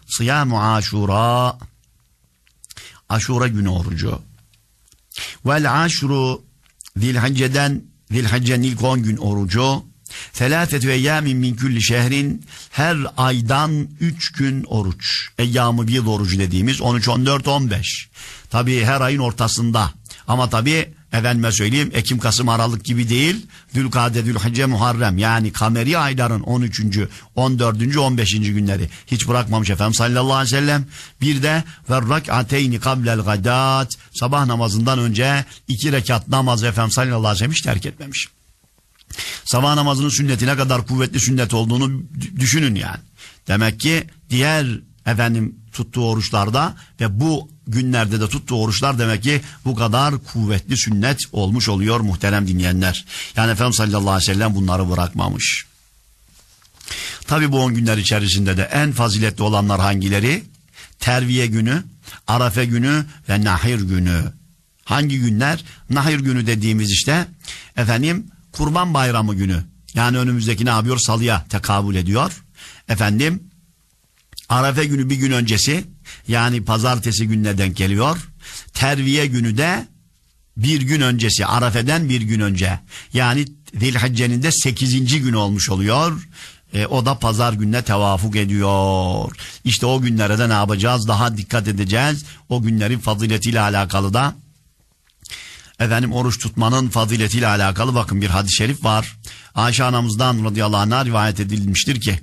[SPEAKER 1] Sıyamu aşura. Aşura günü orucu. Vel aşru Zilhicce'den Zilhicce'nin ilk on gün orucu. Selâfetü eyyâmin min külli şehrin, her aydan üç gün oruç. Eyyâmı bir orucu dediğimiz on üç, on dört, on beş. Tabii her ayın ortasında. Ama tabii efendime söyleyeyim Ekim, Kasım, Aralık gibi değil. Zülkade, Zülhicce, Muharrem, yani kameri ayların on üçüncü, on dördüncü, on beşinci günleri hiç bırakmamış Efendimiz sallallahu aleyhi ve sellem. Bir de verrak'ateyni kablel gadat, sabah namazından önce iki rekat namaz Efendimiz sallallahu aleyhi ve sellem hiç terk etmemiş. Sabah namazının sünneti ne kadar kuvvetli sünnet olduğunu düşünün yani. Demek ki diğer efendim tuttuğu oruçlarda ve bu günlerde de tuttuğu oruçlar demek ki bu kadar kuvvetli sünnet olmuş oluyor muhterem dinleyenler. Yani Efendimiz sallallahu aleyhi ve sellem bunları bırakmamış. Tabi bu on günler içerisinde de en faziletli olanlar hangileri? Terviye günü, Arafe günü ve Nahir günü. Hangi günler? Nahir günü dediğimiz işte efendim Kurban Bayramı günü. Yani önümüzdeki ne yapıyor? Salıya tekabül ediyor. Efendim Arafe günü bir gün öncesi, yani pazartesi gününe denk geliyor. Terviye günü de bir gün öncesi, Arafe'den bir gün önce. Yani Zilhicce'nin de sekizinci gün olmuş oluyor. E, o da pazar gününe tevafuk ediyor. İşte o günlere de ne yapacağız? Daha dikkat edeceğiz. O günlerin faziletiyle alakalı da efendim oruç tutmanın faziletiyle alakalı bakın bir hadis-i şerif var. Ayşe anamızdan radıyallahu anh'a rivayet edilmiştir ki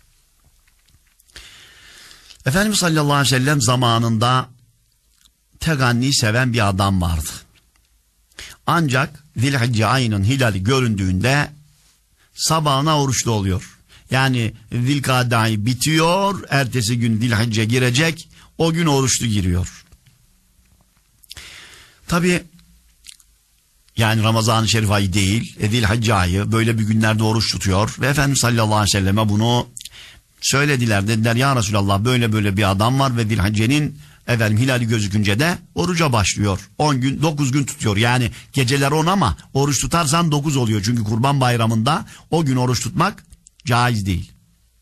[SPEAKER 1] Efendimiz sallallahu aleyhi ve sellem zamanında teganni seven bir adam vardı. Ancak Zilhicce ayının hilali göründüğünde sabahına oruçlu oluyor. Yani Zilkade ayı bitiyor, ertesi gün Zilhicce girecek, o gün oruçlu giriyor. Tabi yani Ramazan-ı Şerif ayı değil, Zilhicce ayı, böyle bir günlerde oruç tutuyor ve Efendimiz sallallahu aleyhi ve selleme bunu söylediler. Dediler ya Resulallah böyle böyle bir adam var ve Zilhicce'nin efendim hilali gözükünce de oruca başlıyor. on gün, dokuz gün tutuyor. Yani geceler on ama oruç tutarsan dokuz oluyor. Çünkü Kurban Bayramı'nda o gün oruç tutmak caiz değil.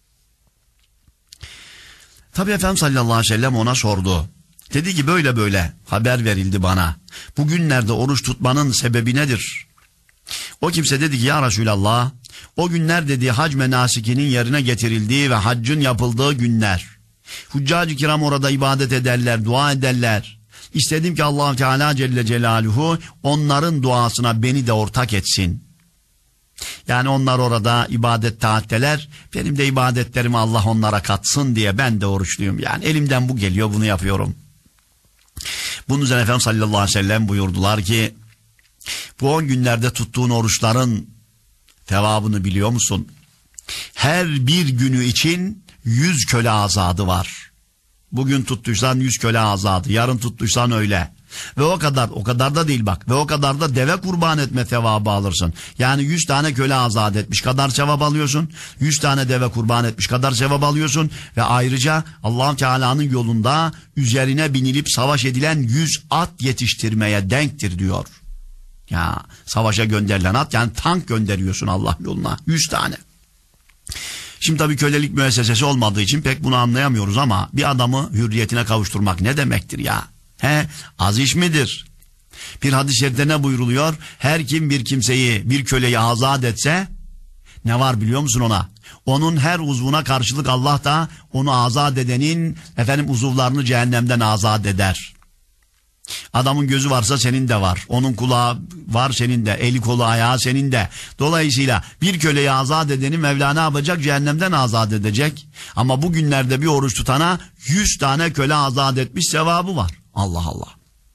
[SPEAKER 1] Tabi Efendimiz sallallahu aleyhi ve sellem ona sordu. Dedi ki böyle böyle haber verildi bana. Bugünlerde oruç tutmanın sebebi nedir? O kimse dedi ki ya Resulallah, o günler dedi hac menasikinin yerine getirildiği ve haccın yapıldığı günler. Huccacı kiram orada ibadet ederler, dua ederler. İstedim ki Allah Teala Celle Celaluhu onların duasına beni de ortak etsin. Yani onlar orada ibadet taatteler, benim de ibadetlerimi Allah onlara katsın diye ben de oruçluyum. Yani elimden bu geliyor, bunu yapıyorum. Bunun üzerine Efendimiz sallallahu aleyhi ve sellem buyurdular ki bu on günlerde tuttuğun oruçların tevabını biliyor musun? Her bir günü için yüz köle azadı var. Bugün tuttuysan yüz köle azadı, yarın tuttuysan öyle. Ve o kadar, o kadar da değil bak. Ve o kadar da deve kurban etme sevabı alırsın. Yani yüz tane köle azat etmiş kadar sevap alıyorsun. yüz tane deve kurban etmiş kadar sevap alıyorsun. Ve ayrıca Allah Teala'nın yolunda üzerine binilip savaş edilen yüz at yetiştirmeye denktir diyor. Ya savaşa gönderilen at, yani tank gönderiyorsun Allah yoluna. yüz tane. Şimdi tabii kölelik müessesesi olmadığı için pek bunu anlayamıyoruz ama bir adamı hürriyetine kavuşturmak ne demektir ya? He, az iş midir? Bir hadis-i şerifte ne buyruluyor? Her kim bir kimseyi, bir köleyi azat etse ne var biliyor musun ona? Onun her uzvuna karşılık Allah da onu azat edenin efendim uzuvlarını cehennemden azat eder. Adamın gözü varsa senin de var. Onun kulağı var senin de. Eli kolu ayağı senin de. Dolayısıyla bir köleyi azat edeni Mevla ne yapacak? Cehennemden azat edecek. Ama bugünlerde bir oruç tutana yüz tane köle azat etmiş sevabı var. Allah Allah.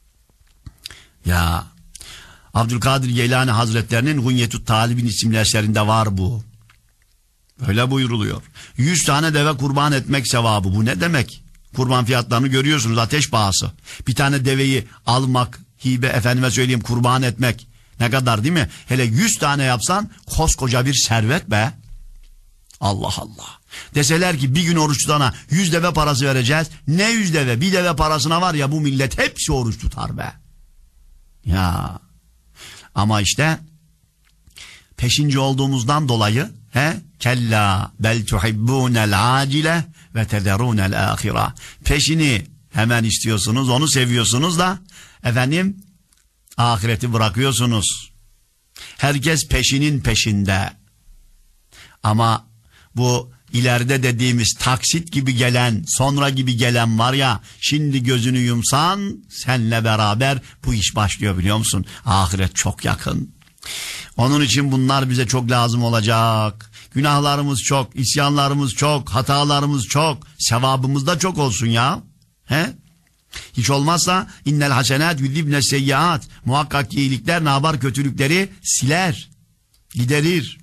[SPEAKER 1] Ya Abdülkadir Geylani Hazretlerinin Gunyetut Talibin isimli eserinde var bu. Öyle buyuruluyor. Yüz tane deve kurban etmek sevabı. Bu ne demek? Kurban fiyatlarını görüyorsunuz, ateş pahası. Bir tane deveyi almak, hibe efendime söyleyeyim kurban etmek ne kadar değil mi? Hele yüz tane yapsan koskoca bir servet be. Allah Allah. Deseler ki bir gün oruç tutana yüz deve parası vereceğiz. Ne yüz deve? Bir deve parasına var ya bu millet hepsi oruç tutar be. Ya. Ama işte peşinci olduğumuzdan dolayı he? Kella bel tuhibbunel acile ve tederunel ahira. Peşini hemen istiyorsunuz, onu seviyorsunuz da efendim ahireti bırakıyorsunuz. Herkes peşinin peşinde. Ama bu ileride dediğimiz taksit gibi gelen, sonra gibi gelen var ya, şimdi gözünü yumsan senle beraber bu iş başlıyor, biliyor musun? Ahiret çok yakın. Onun için bunlar bize çok lazım olacak. Günahlarımız çok, isyanlarımız çok, hatalarımız çok, sevabımız da çok olsun ya. He? Hiç olmazsa innel hasenat yudhibne seyyiat. Muhakkak ki iyilikler ne yapar? Kötülükleri siler, giderir.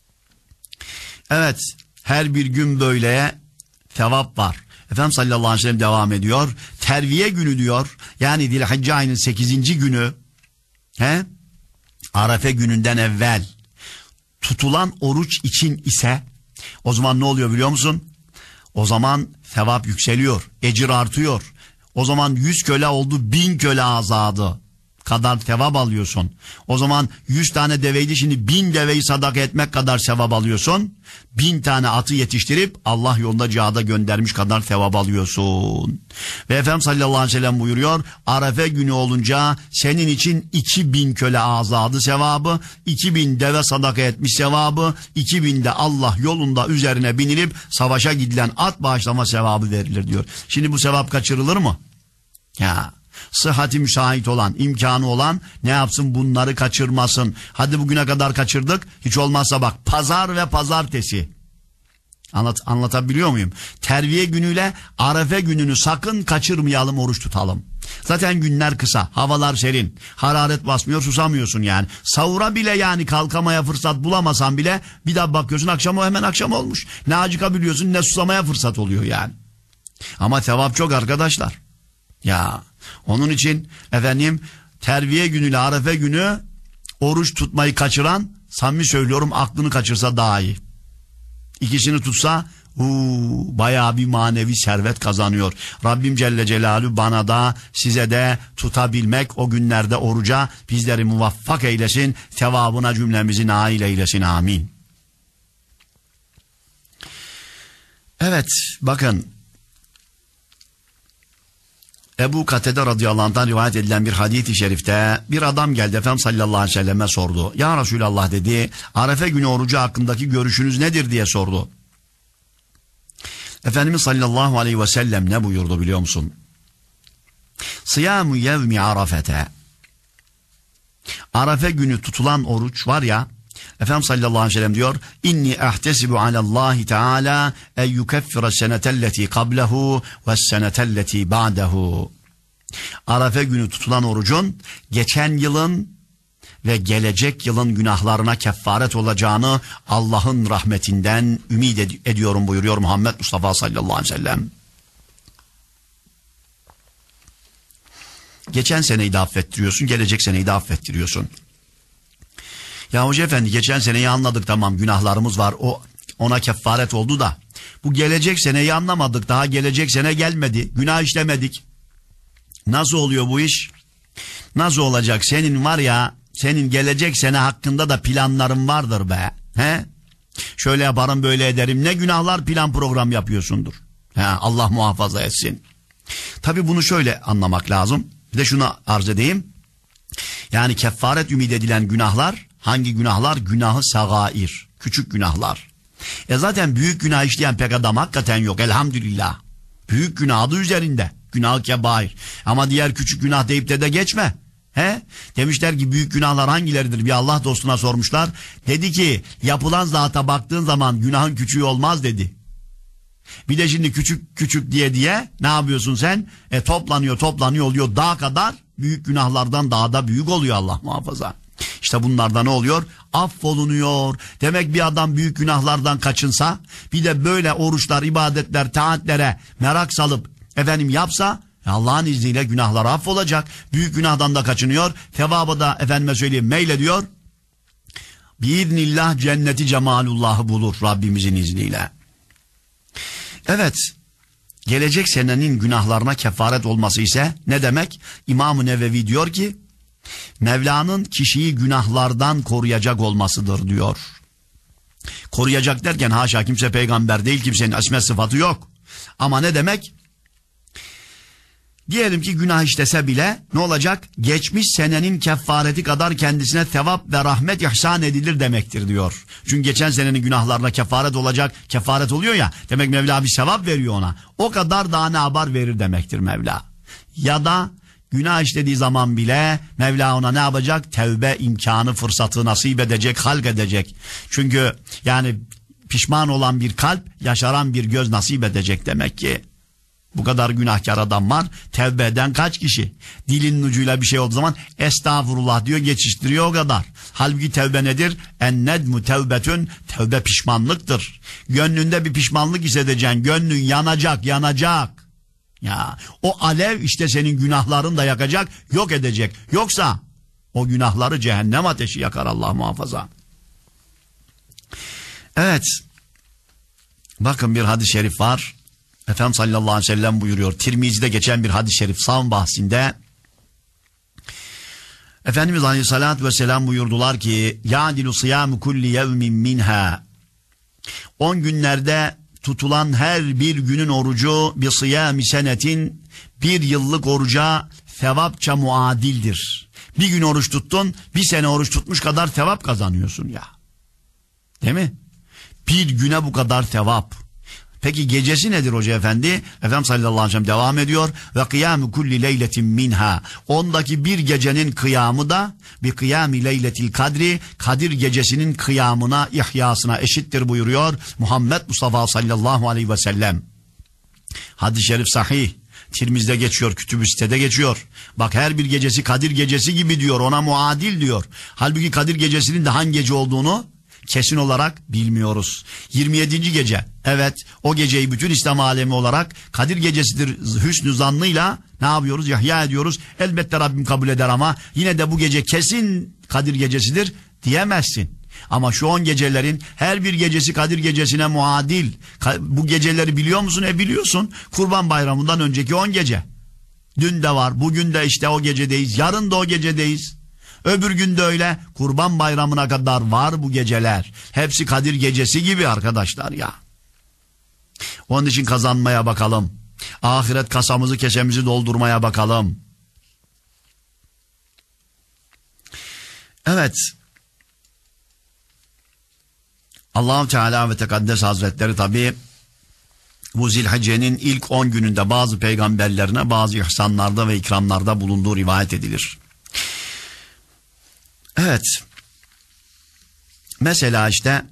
[SPEAKER 1] Evet, her bir gün böyle sevap var. Efendimiz sallallahu aleyhi ve sellem devam ediyor. Terviye günü diyor. Yani Zilhicce ayının sekizinci günü, he? Arefe gününden evvel tutulan oruç için ise o zaman ne oluyor biliyor musun? O zaman sevap yükseliyor, ecir artıyor. O zaman yüz köle oldu, bin köle azadı kadar sevap alıyorsun. O zaman yüz tane deveydi, şimdi bin deveyi sadaka etmek kadar sevap alıyorsun. Bin tane atı yetiştirip Allah yolunda cihada göndermiş kadar sevap alıyorsun. Ve Efendimiz sallallahu aleyhi ve sellem buyuruyor, Arefe günü olunca senin için iki bin köle azadı sevabı, iki bin deve sadaka etmiş sevabı, iki bin de Allah yolunda üzerine binilip savaşa gidilen at bağışlama sevabı verilir diyor. Şimdi bu sevap kaçırılır mı? Ya, sıhhati müsait olan, imkanı olan ne yapsın? Bunları kaçırmasın. Hadi bugüne kadar kaçırdık. Hiç olmazsa bak, pazar ve pazartesi. Anlat, anlatabiliyor muyum? Terviye günüyle Arefe gününü sakın kaçırmayalım, oruç tutalım. Zaten günler kısa, havalar serin, hararet basmıyor, susamıyorsun yani. Sahura bile yani kalkamaya fırsat bulamasan bile bir daha bakıyorsun akşam, o hemen akşam olmuş. Ne acıkabiliyorsun ne susamaya fırsat oluyor yani. Ama sevap çok arkadaşlar. Ya onun için efendim terviye günüyle Arefe günü oruç tutmayı kaçıran, samimi söylüyorum, aklını kaçırsa daha iyi. İkisini tutsa uu, bayağı bir manevi servet kazanıyor. Rabbim Celle Celaluhu bana da size de tutabilmek, o günlerde oruca bizleri muvaffak eylesin. Sevabına cümlemizi nail eylesin. Amin. Evet, bakın. Ebu Katede radıyallahu anh'tan rivayet edilen bir hadis-i şerifte bir adam geldi, Efendimiz sallallahu aleyhi ve selleme sordu. Ya Resulallah dedi, Arefe günü orucu hakkındaki görüşünüz nedir diye sordu. Efendimiz sallallahu aleyhi ve sellem ne buyurdu biliyor musun? Sıyamu yevmi arafete. Arefe günü tutulan oruç var ya, Efendimiz sallallahu aleyhi ve sellem diyor, İnni ahtesibu alallahi teala en yukeffire senetelleti kablehu ve senetelleti ba'dehu. Arefe günü tutulan orucun geçen yılın ve gelecek yılın günahlarına kefaret olacağını Allah'ın rahmetinden ümit ed- ediyorum buyuruyor Muhammed Mustafa sallallahu aleyhi ve sellem. Geçen seneyi de affettiriyorsun, gelecek seneyi de affettiriyorsun. Ya Hoca Efendi, geçen seneyi anladık, tamam, günahlarımız var, o ona kefaret oldu da bu gelecek seneyi anlamadık, daha gelecek sene gelmedi, günah işlemedik. Nasıl oluyor bu iş? Nasıl olacak? Senin var ya, senin gelecek sene hakkında da planların vardır be. He? Şöyle yaparım, böyle ederim. Ne günahlar plan program yapıyorsundur. He, Allah muhafaza etsin. Tabii bunu şöyle anlamak lazım. Bir de şunu arz edeyim. Yani kefaret ümit edilen günahlar hangi günahlar? Günahı sagair. Küçük günahlar. E zaten büyük günah işleyen pek adam hakikaten yok elhamdülillah. Büyük günah adı üzerinde. Günah kebair. Ama diğer küçük günah deyip de de geçme. He? Demişler ki büyük günahlar hangileridir? Bir Allah dostuna sormuşlar. Dedi ki yapılan zata baktığın zaman günahın küçüğü olmaz dedi. Bir de şimdi küçük küçük diye diye ne yapıyorsun sen? E toplanıyor toplanıyor oluyor dağ kadar, büyük günahlardan daha da büyük oluyor, Allah muhafaza. İşte bunlarda ne oluyor? Affolunuyor. Demek bir adam büyük günahlardan kaçınsa, bir de böyle oruçlar, ibadetler, taatlere merak salıp efendim yapsa, Allah'ın izniyle günahlar affolacak. Büyük günahdan da kaçınıyor. Sevabı da efendime söyleyeyim meylediyor. Biiznillah cenneti cemalullahı bulur Rabbimizin izniyle. Evet, gelecek senenin günahlarına kefaret olması ise ne demek? İmam-ı Nevevi diyor ki, Mevla'nın kişiyi günahlardan koruyacak olmasıdır diyor. Koruyacak derken haşa kimse peygamber değil, kimsenin ismet sıfatı yok. Ama ne demek? Diyelim ki günah işlese bile ne olacak? Geçmiş senenin kefareti kadar kendisine sevap ve rahmet ihsan edilir demektir diyor. Çünkü geçen senenin günahlarına kefaret olacak, kefaret oluyor ya. Demek Mevla bir sevap veriyor ona. O kadar daha ne yapar verir demektir Mevla. Ya da günah işlediği zaman bile Mevla ona ne yapacak? Tevbe imkanı, fırsatı nasip edecek, halk edecek. Çünkü yani pişman olan bir kalp, yaşaran bir göz nasip edecek demek ki. Bu kadar günahkar adam var. Tevbe eden kaç kişi? Dilinin ucuyla bir şey olduğu zaman estağfurullah diyor, geçiştiriyor o kadar. Halbuki tevbe nedir? Ennedmu tevbetün, tevbe pişmanlıktır. Gönlünde bir pişmanlık hissedeceksin. Gönlün yanacak, yanacak. Ya o alev işte senin günahlarını da yakacak, yok edecek. Yoksa o günahları cehennem ateşi yakar, Allah muhafaza. Evet. Bakın bir hadis-i şerif var. Efendimiz sallallahu aleyhi ve sellem buyuruyor. Tirmizi'de geçen bir hadis-i şerif savun bahsinde. Efendimiz aleyhissalatü vesselam buyurdular ki ya'dilu siyamu kulli yevmin minha. On günlerde tutulan her bir günün orucu bir siyami senetin, bir yıllık oruca sevapça muadildir. Bir gün oruç tuttun, bir sene oruç tutmuş kadar sevap kazanıyorsun ya. Değil mi? Bir güne bu kadar sevap. Peki gecesi nedir hoca efendi? Efendimiz sallallahu aleyhi ve sellem devam ediyor. Ve kıyamu kulli leyletin minha. Ondaki bir gecenin kıyamı da bir kıyami leyletil kadri, Kadir gecesinin kıyamına, ihyasına eşittir buyuruyor Muhammed Mustafa sallallahu aleyhi ve sellem. Hadis-i şerif sahih. Tirmiz'de geçiyor, Kütüb-ü Sitte'de geçiyor. Bak her bir gecesi Kadir gecesi gibi diyor, ona muadil diyor. Halbuki Kadir gecesinin de hangi gece olduğunu kesin olarak bilmiyoruz. yirmi yedinci gece. Evet, o geceyi bütün İslam alemi olarak Kadir gecesidir hüsnü zannıyla ne yapıyoruz? İhya ediyoruz. Elbette Rabbim kabul eder ama yine de bu gece kesin Kadir gecesidir diyemezsin. Ama şu on gecelerin her bir gecesi Kadir gecesine muadil. Bu geceleri biliyor musun? E biliyorsun. Kurban Bayramı'ndan önceki on gece. Dün de var, bugün de işte o gecedeyiz, yarın da o gecedeyiz. Öbür gün de öyle. Kurban Bayramı'na kadar var bu geceler. Hepsi Kadir gecesi gibi arkadaşlar ya. Onun için kazanmaya bakalım. Ahiret kasamızı, kesemizi doldurmaya bakalım. Evet. Allah-u Teala ve Tekaddes Hazretleri tabi bu Zilhicce'nin ilk on gününde bazı peygamberlerine bazı ihsanlarda ve ikramlarda bulunduğu rivayet edilir. Evet. Mesela işte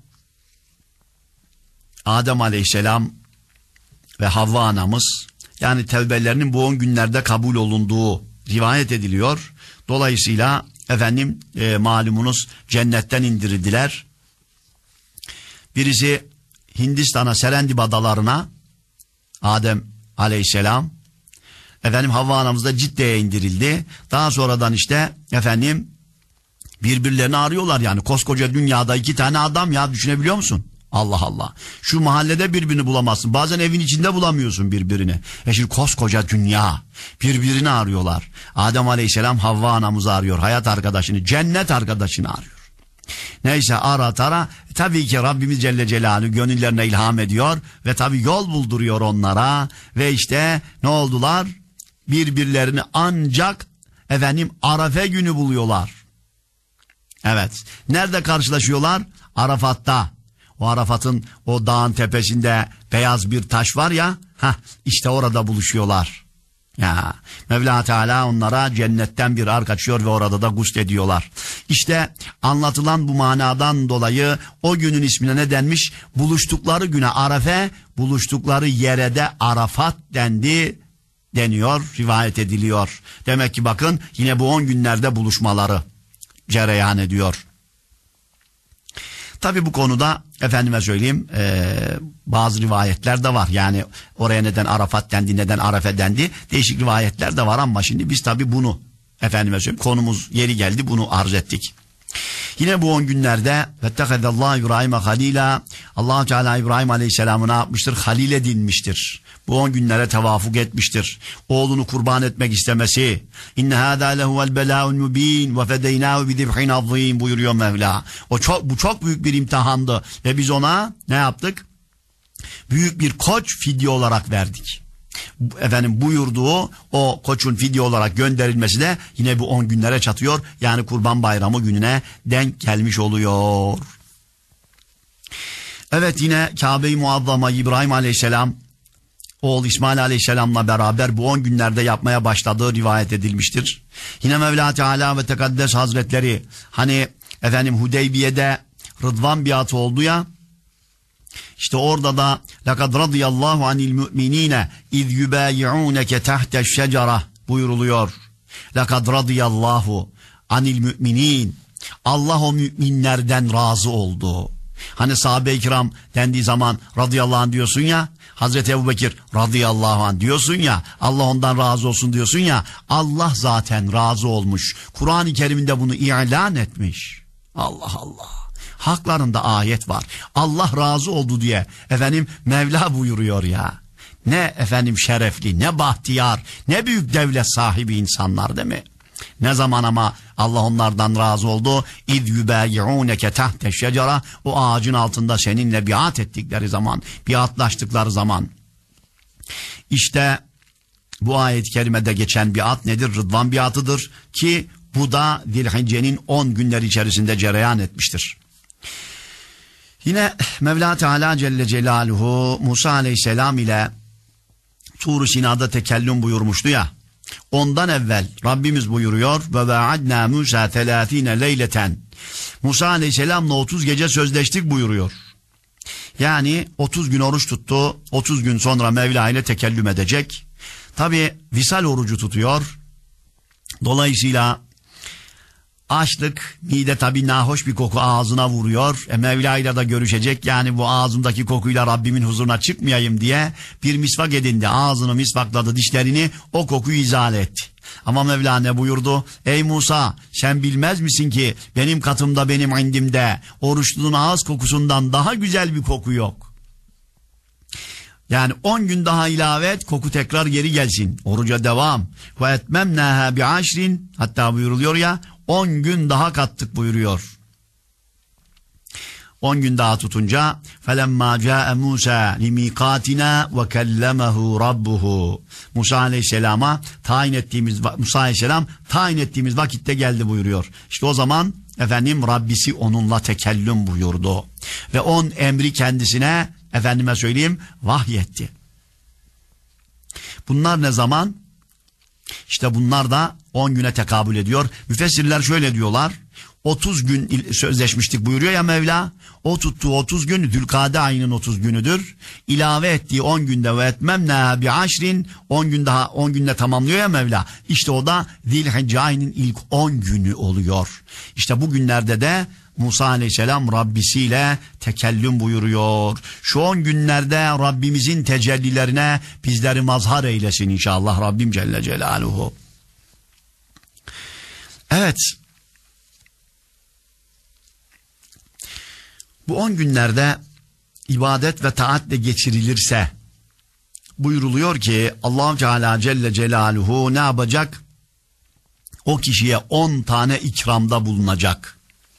[SPEAKER 1] Adem Aleyhisselam ve Havva anamız, yani tevbelerinin bu on günlerde kabul olunduğu rivayet ediliyor. Dolayısıyla efendim e, malumunuz cennetten indirildiler. Birisi Hindistan'a, Serendip adalarına Adem Aleyhisselam, efendim Havva anamız da Cidde'ye indirildi. Daha sonradan işte efendim birbirlerini arıyorlar yani. Koskoca dünyada iki tane adam ya, düşünebiliyor musun? Allah Allah. Şu mahallede birbirini bulamazsın. Bazen evin içinde bulamıyorsun birbirini. E şimdi koskoca dünya. Birbirini arıyorlar. Adem Aleyhisselam Havva anamızı arıyor. Hayat arkadaşını, cennet arkadaşını arıyor. Neyse ara tara. Tabii ki Rabbimiz Celle Celaluhu gönüllerine ilham ediyor. Ve tabii yol bulduruyor onlara. Ve işte ne oldular? Birbirlerini ancak efendim Arafe günü buluyorlar. Evet. Nerede karşılaşıyorlar? Arafat'ta. O Arafat'ın o dağın tepesinde beyaz bir taş var ya. Heh, işte orada buluşuyorlar. Ya Mevla Teala onlara cennetten bir ark açıyor ve orada da gusl ediyorlar. İşte anlatılan bu manadan dolayı o günün ismine ne denmiş? Buluştukları güne Arafe, buluştukları yere de Arafat dendi deniyor, rivayet ediliyor. Demek ki bakın yine bu on günlerde buluşmaları cereyan ediyor. Tabi bu konuda efendime söyleyeyim e, bazı rivayetler de var. Yani oraya neden Arafat dendi, neden Arafe dendi, değişik rivayetler de var ama şimdi biz tabi bunu efendime söyleyeyim konumuz yeri geldi bunu arz ettik. Yine bu on günlerde vettekadallahu İbrahim'e halila, Allah Teala İbrahim Aleyhisselam'ı ne yapmıştır? Halil edinmiştir. Bu on günlere tevafuk etmiştir. Oğlunu kurban etmek istemesi. İnne hâdâ lehuvel belâul mubîn ve fedeynâhu bidibhin azîm buyuruyor Mevla. O çok, bu çok büyük bir imtihandı ve biz ona ne yaptık? Büyük bir koç fidye olarak verdik. Efendim buyurduğu o koçun fidye olarak gönderilmesi de yine bu on günlere çatıyor. Yani Kurban Bayramı gününe denk gelmiş oluyor. Evet, yine Kabe-i Muazzama İbrahim Aleyhisselam oğul İsmail Aleyhisselam'la beraber bu on günlerde yapmaya başladığı rivayet edilmiştir. Yine Mevla Teala ve Tekaddes Hazretleri hani efendim Hudeybiye'de Rıdvan biatı oldu ya, İşte orada da لَقَدْ رَضِيَ اللّٰهُ عَنِ الْمُؤْمِن۪ينَ اِذْ يُبَايِعُونَكَ تَحْتَ الشَّجَرَةِ buyuruluyor. لَقَدْ رَضِيَ اللّٰهُ عَنِ الْمُؤْمِن۪ينَ Allah o müminlerden razı oldu. Hani sahabe-i kiram dendiği zaman radıyallahu anh diyorsun ya, Hazreti Ebubekir radıyallahu anh diyorsun ya, Allah ondan razı olsun diyorsun ya, Allah zaten razı olmuş. Kur'an-ı Kerim'de bunu ilan etmiş. Allah Allah. Haklarında ayet var. Allah razı oldu diye efendim Mevla buyuruyor ya. Ne efendim şerefli, ne bahtiyar, ne büyük devlet sahibi insanlar değil mi? Ne zaman ama Allah onlardan razı oldu? İz yubayi'uneke tahte şecera, o ağacın altında seninle biat ettikleri zaman, biatlaştıkları zaman. İşte bu ayet-i kerimede geçen biat nedir? Rıdvan biatıdır ki bu da Zilhicce'nin on günler içerisinde cereyan etmiştir. Yine Mevla Teala Celle Celaluhu Musa Aleyhisselam ile Tur-u Sina'da tekellüm buyurmuştu ya. Ondan evvel Rabbimiz buyuruyor ve vaadna Musa selâfîne leyleten. Musa Aleyhisselam'la otuz gece sözleştik buyuruyor. Yani otuz gün oruç tuttu. otuz gün sonra Mevla ile tekellüm edecek. Tabi visal orucu tutuyor. Dolayısıyla açlık, mide tabi nahoş bir koku ağzına vuruyor. E Mevla ile de görüşecek. Yani bu ağzımdaki kokuyla Rabbimin huzuruna çıkmayayım diye bir misvak edindi. Ağzını misvakladı, dişlerini, o kokuyu izale etti. Ama Mevla ne buyurdu? Ey Musa, sen bilmez misin ki benim katımda, benim indimde oruçlunun ağız kokusundan daha güzel bir koku yok. Yani on gün daha ilave et, koku tekrar geri gelsin. Oruca devam. Ve etmemnâhâ bi'aşrin, hatta buyuruluyor ya, on gün daha kattık buyuruyor. on gün daha tutunca فَلَمَّا جَاءَ مُوسَى لِمِيقَاتِنَا وَكَلَّمَهُ رَبُّهُ Musa Aleyhisselam'a tayin ettiğimiz Musa Aleyhisselam tayin ettiğimiz vakitte geldi buyuruyor. İşte o zaman efendim Rabbisi onunla tekellüm buyurdu. Ve on emri kendisine efendime söyleyeyim vahyetti. Bunlar ne zaman? İşte bunlar da on güne tekabül ediyor. Müfessirler şöyle diyorlar. otuz gün sözleşmiştik buyuruyor ya Mevla. O tuttuğu otuz gün Zülkade ayının otuz günüdür. İlave ettiği on günde ve etmemnâ bi aşrin, on gün daha on günde tamamlıyor ya Mevla. İşte o da Zilhicce ayının ilk on günü oluyor. İşte bu günlerde de Musa Aleyhisselam Rabbisiyle tekellüm buyuruyor. Şu on günlerde Rabbimizin tecellilerine bizleri mazhar eylesin inşallah Rabbim Celle Celaluhu. Evet. Bu on günlerde ibadet ve taatle geçirilirse buyuruluyor ki Allah Teala Celle Celaluhu ne yapacak? O kişiye on tane ikramda bulunacak.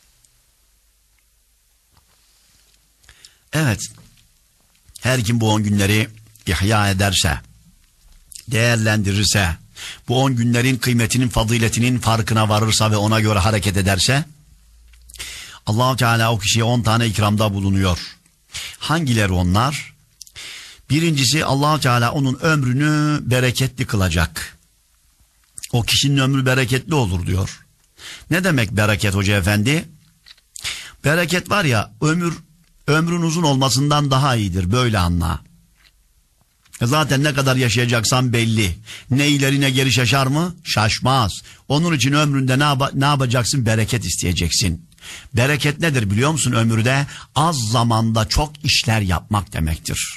[SPEAKER 1] Evet, her kim bu on günleri ihya ederse, değerlendirirse, bu on günlerin kıymetinin, faziletinin farkına varırsa ve ona göre hareket ederse, Allah-u Teala o kişiye on tane ikramda bulunuyor. Hangileri onlar? Birincisi Allah-u Teala onun ömrünü bereketli kılacak. O kişinin ömrü bereketli olur diyor. Ne demek bereket hoca efendi? Bereket var ya, ömür ömrün uzun olmasından daha iyidir, böyle anla. Zaten ne kadar yaşayacaksan belli. Ne ileri ne geri şaşar mı? Şaşmaz. Onun için ömründe ne, yap ne yapacaksın? Bereket isteyeceksin. Bereket nedir biliyor musun ömürde? Az zamanda çok işler yapmak demektir.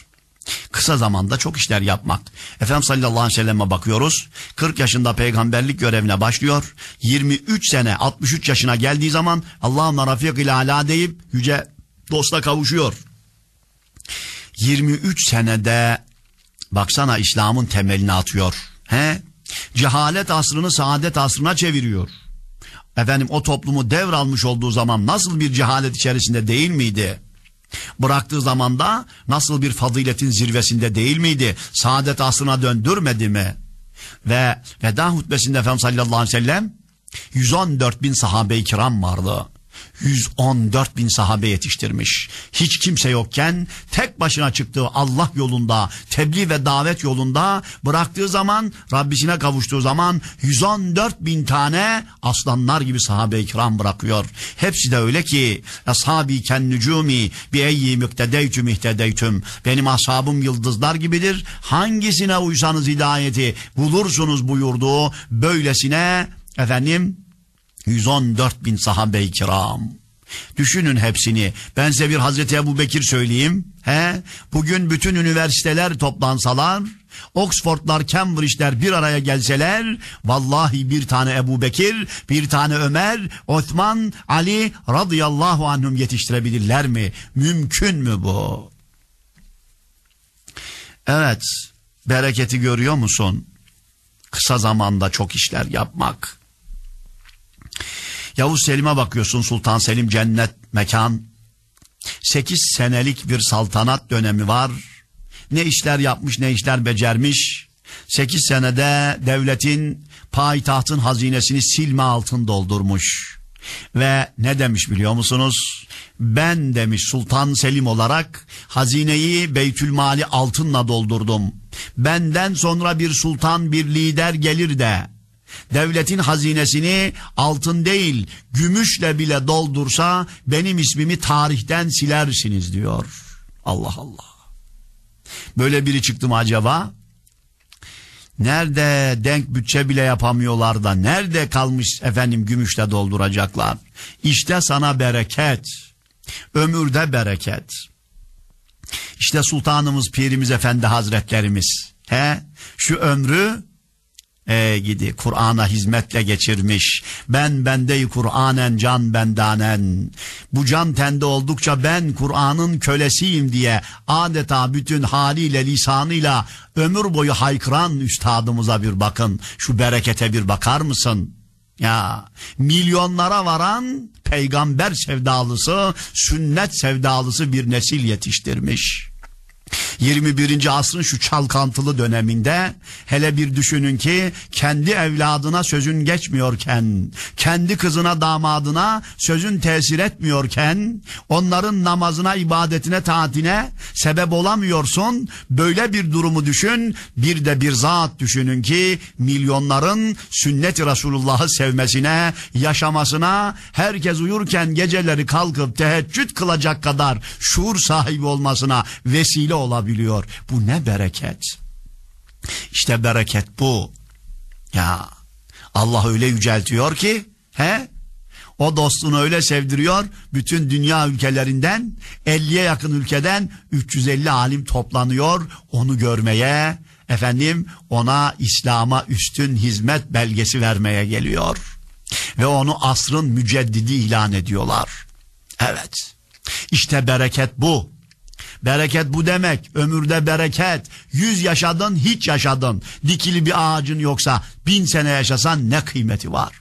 [SPEAKER 1] Kısa zamanda çok işler yapmak. Efendimiz sallallahu aleyhi ve selleme bakıyoruz. kırk yaşında peygamberlik görevine başlıyor. yirmi üç sene altmış üç yaşına geldiği zaman Allahümme rafiqil ala deyip yüce dosta kavuşuyor. yirmi üç senede baksana İslam'ın temelini atıyor. He? Cehalet asrını saadet asrına çeviriyor. Efendim o toplumu devralmış olduğu zaman nasıl bir cehalet içerisinde değil miydi? Bıraktığı zamanda nasıl bir faziletin zirvesinde değil miydi? Saadet asrına döndürmedi mi? Ve veda hutbesinde Efendimiz sallallahu aleyhi ve sellem yüz on dört bin sahabe-i kiram vardı. yüz on dört bin sahabe yetiştirmiş. Hiç kimse yokken tek başına çıktığı Allah yolunda, tebliğ ve davet yolunda bıraktığı zaman, Rabbisine kavuştuğu zaman yüz on dört bin tane aslanlar gibi sahabe-i kiram bırakıyor. Hepsi de öyle ki ashabi ken nücumi bi eyyi müktedeytüm ihtedeytüm. Benim ashabım yıldızlar gibidir. Hangisine uysanız hidayeti bulursunuz buyurduğu böylesine efendim yüz on dört bin sahabe-i kiram. Düşünün hepsini. Ben size bir Hazreti Ebubekir söyleyeyim. He? Bugün bütün üniversiteler toplansalar, Oxford'lar, Cambridge'ler bir araya gelseler, vallahi bir tane Ebubekir, bir tane Ömer, Osman, Ali radıyallahu anhum yetiştirebilirler mi? Mümkün mü bu? Evet, bereketi görüyor musun? Kısa zamanda çok işler yapmak. Yavuz Selim'e bakıyorsun, Sultan Selim cennet mekan. Sekiz senelik bir saltanat dönemi var. Ne işler yapmış, ne işler becermiş. Sekiz senede devletin, payitahtın hazinesini silme altın doldurmuş. Ve ne demiş biliyor musunuz? Ben demiş Sultan Selim olarak hazineyi Beytülmali altınla doldurdum. Benden sonra bir sultan, bir lider gelir de devletin hazinesini altın değil gümüşle bile doldursa benim ismimi tarihten silersiniz diyor. Allah Allah. Böyle biri çıktı mı acaba? Nerede denk bütçe bile yapamıyorlar da nerede kalmış efendim gümüşle dolduracaklar? İşte sana bereket. Ömürde bereket. İşte Sultanımız Pirimiz Efendi Hazretlerimiz. He? Şu ömrü E gidi Kur'an'a hizmetle geçirmiş. Ben bendey Kur'anen can bendanen. Bu can tende oldukça ben Kur'an'ın kölesiyim diye adeta bütün haliyle lisanıyla ömür boyu haykıran üstadımıza bir bakın. Şu berekete bir bakar mısın? Ya milyonlara varan peygamber sevdalısı, sünnet sevdalısı bir nesil yetiştirmiş. yirmi birinci asrın şu çalkantılı döneminde hele bir düşünün ki kendi evladına sözün geçmiyorken, kendi kızına damadına sözün tesir etmiyorken, onların namazına, ibadetine, taatine sebep olamıyorsun. Böyle bir durumu düşün. Bir de bir zat düşünün ki milyonların sünnet-i Resulullah'ı sevmesine, yaşamasına, herkes uyurken geceleri kalkıp teheccüd kılacak kadar şuur sahibi olmasına vesile olabiliyor. Bu ne bereket. İşte bereket bu. Ya Allah öyle yüceltiyor ki he? O dostunu öyle sevdiriyor. Bütün dünya ülkelerinden elliye yakın ülkeden üç yüz elli alim toplanıyor onu görmeye, efendim ona İslam'a üstün hizmet belgesi vermeye geliyor. Ve onu asrın müceddidi ilan ediyorlar. Evet. İşte bereket bu. Bereket bu demek. Ömürde bereket. Yüz yaşadın, hiç yaşadın. Dikili bir ağacın yoksa bin sene yaşasan ne kıymeti var?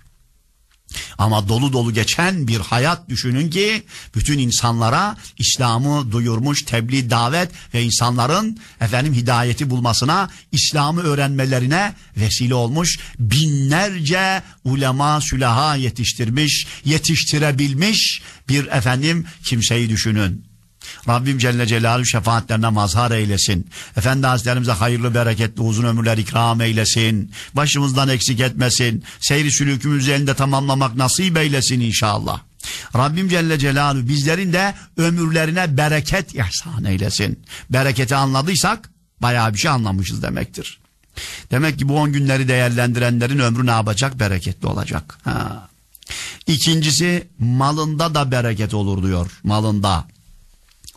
[SPEAKER 1] Ama dolu dolu geçen bir hayat düşünün ki bütün insanlara İslam'ı duyurmuş, tebliğ, davet ve insanların efendim hidayeti bulmasına, İslam'ı öğrenmelerine vesile olmuş, binlerce ulema, sülaha yetiştirmiş, yetiştirebilmiş bir efendim kimseyi düşünün. Rabbim Celle Celaluhu şefaatlerine mazhar eylesin. Efendi Hazretlerimize hayırlı, bereketli, uzun ömürler ikram eylesin. Başımızdan eksik etmesin. Seyri sülükümüz üzerinde tamamlamak nasip eylesin inşallah. Rabbim Celle Celaluhu bizlerin de ömürlerine bereket ihsan eylesin. Bereketi anladıysak bayağı bir şey anlamışız demektir. Demek ki bu on günleri değerlendirenlerin ömrü ne yapacak? Bereketli olacak. Ha. İkincisi malında da bereket olur diyor. Malında.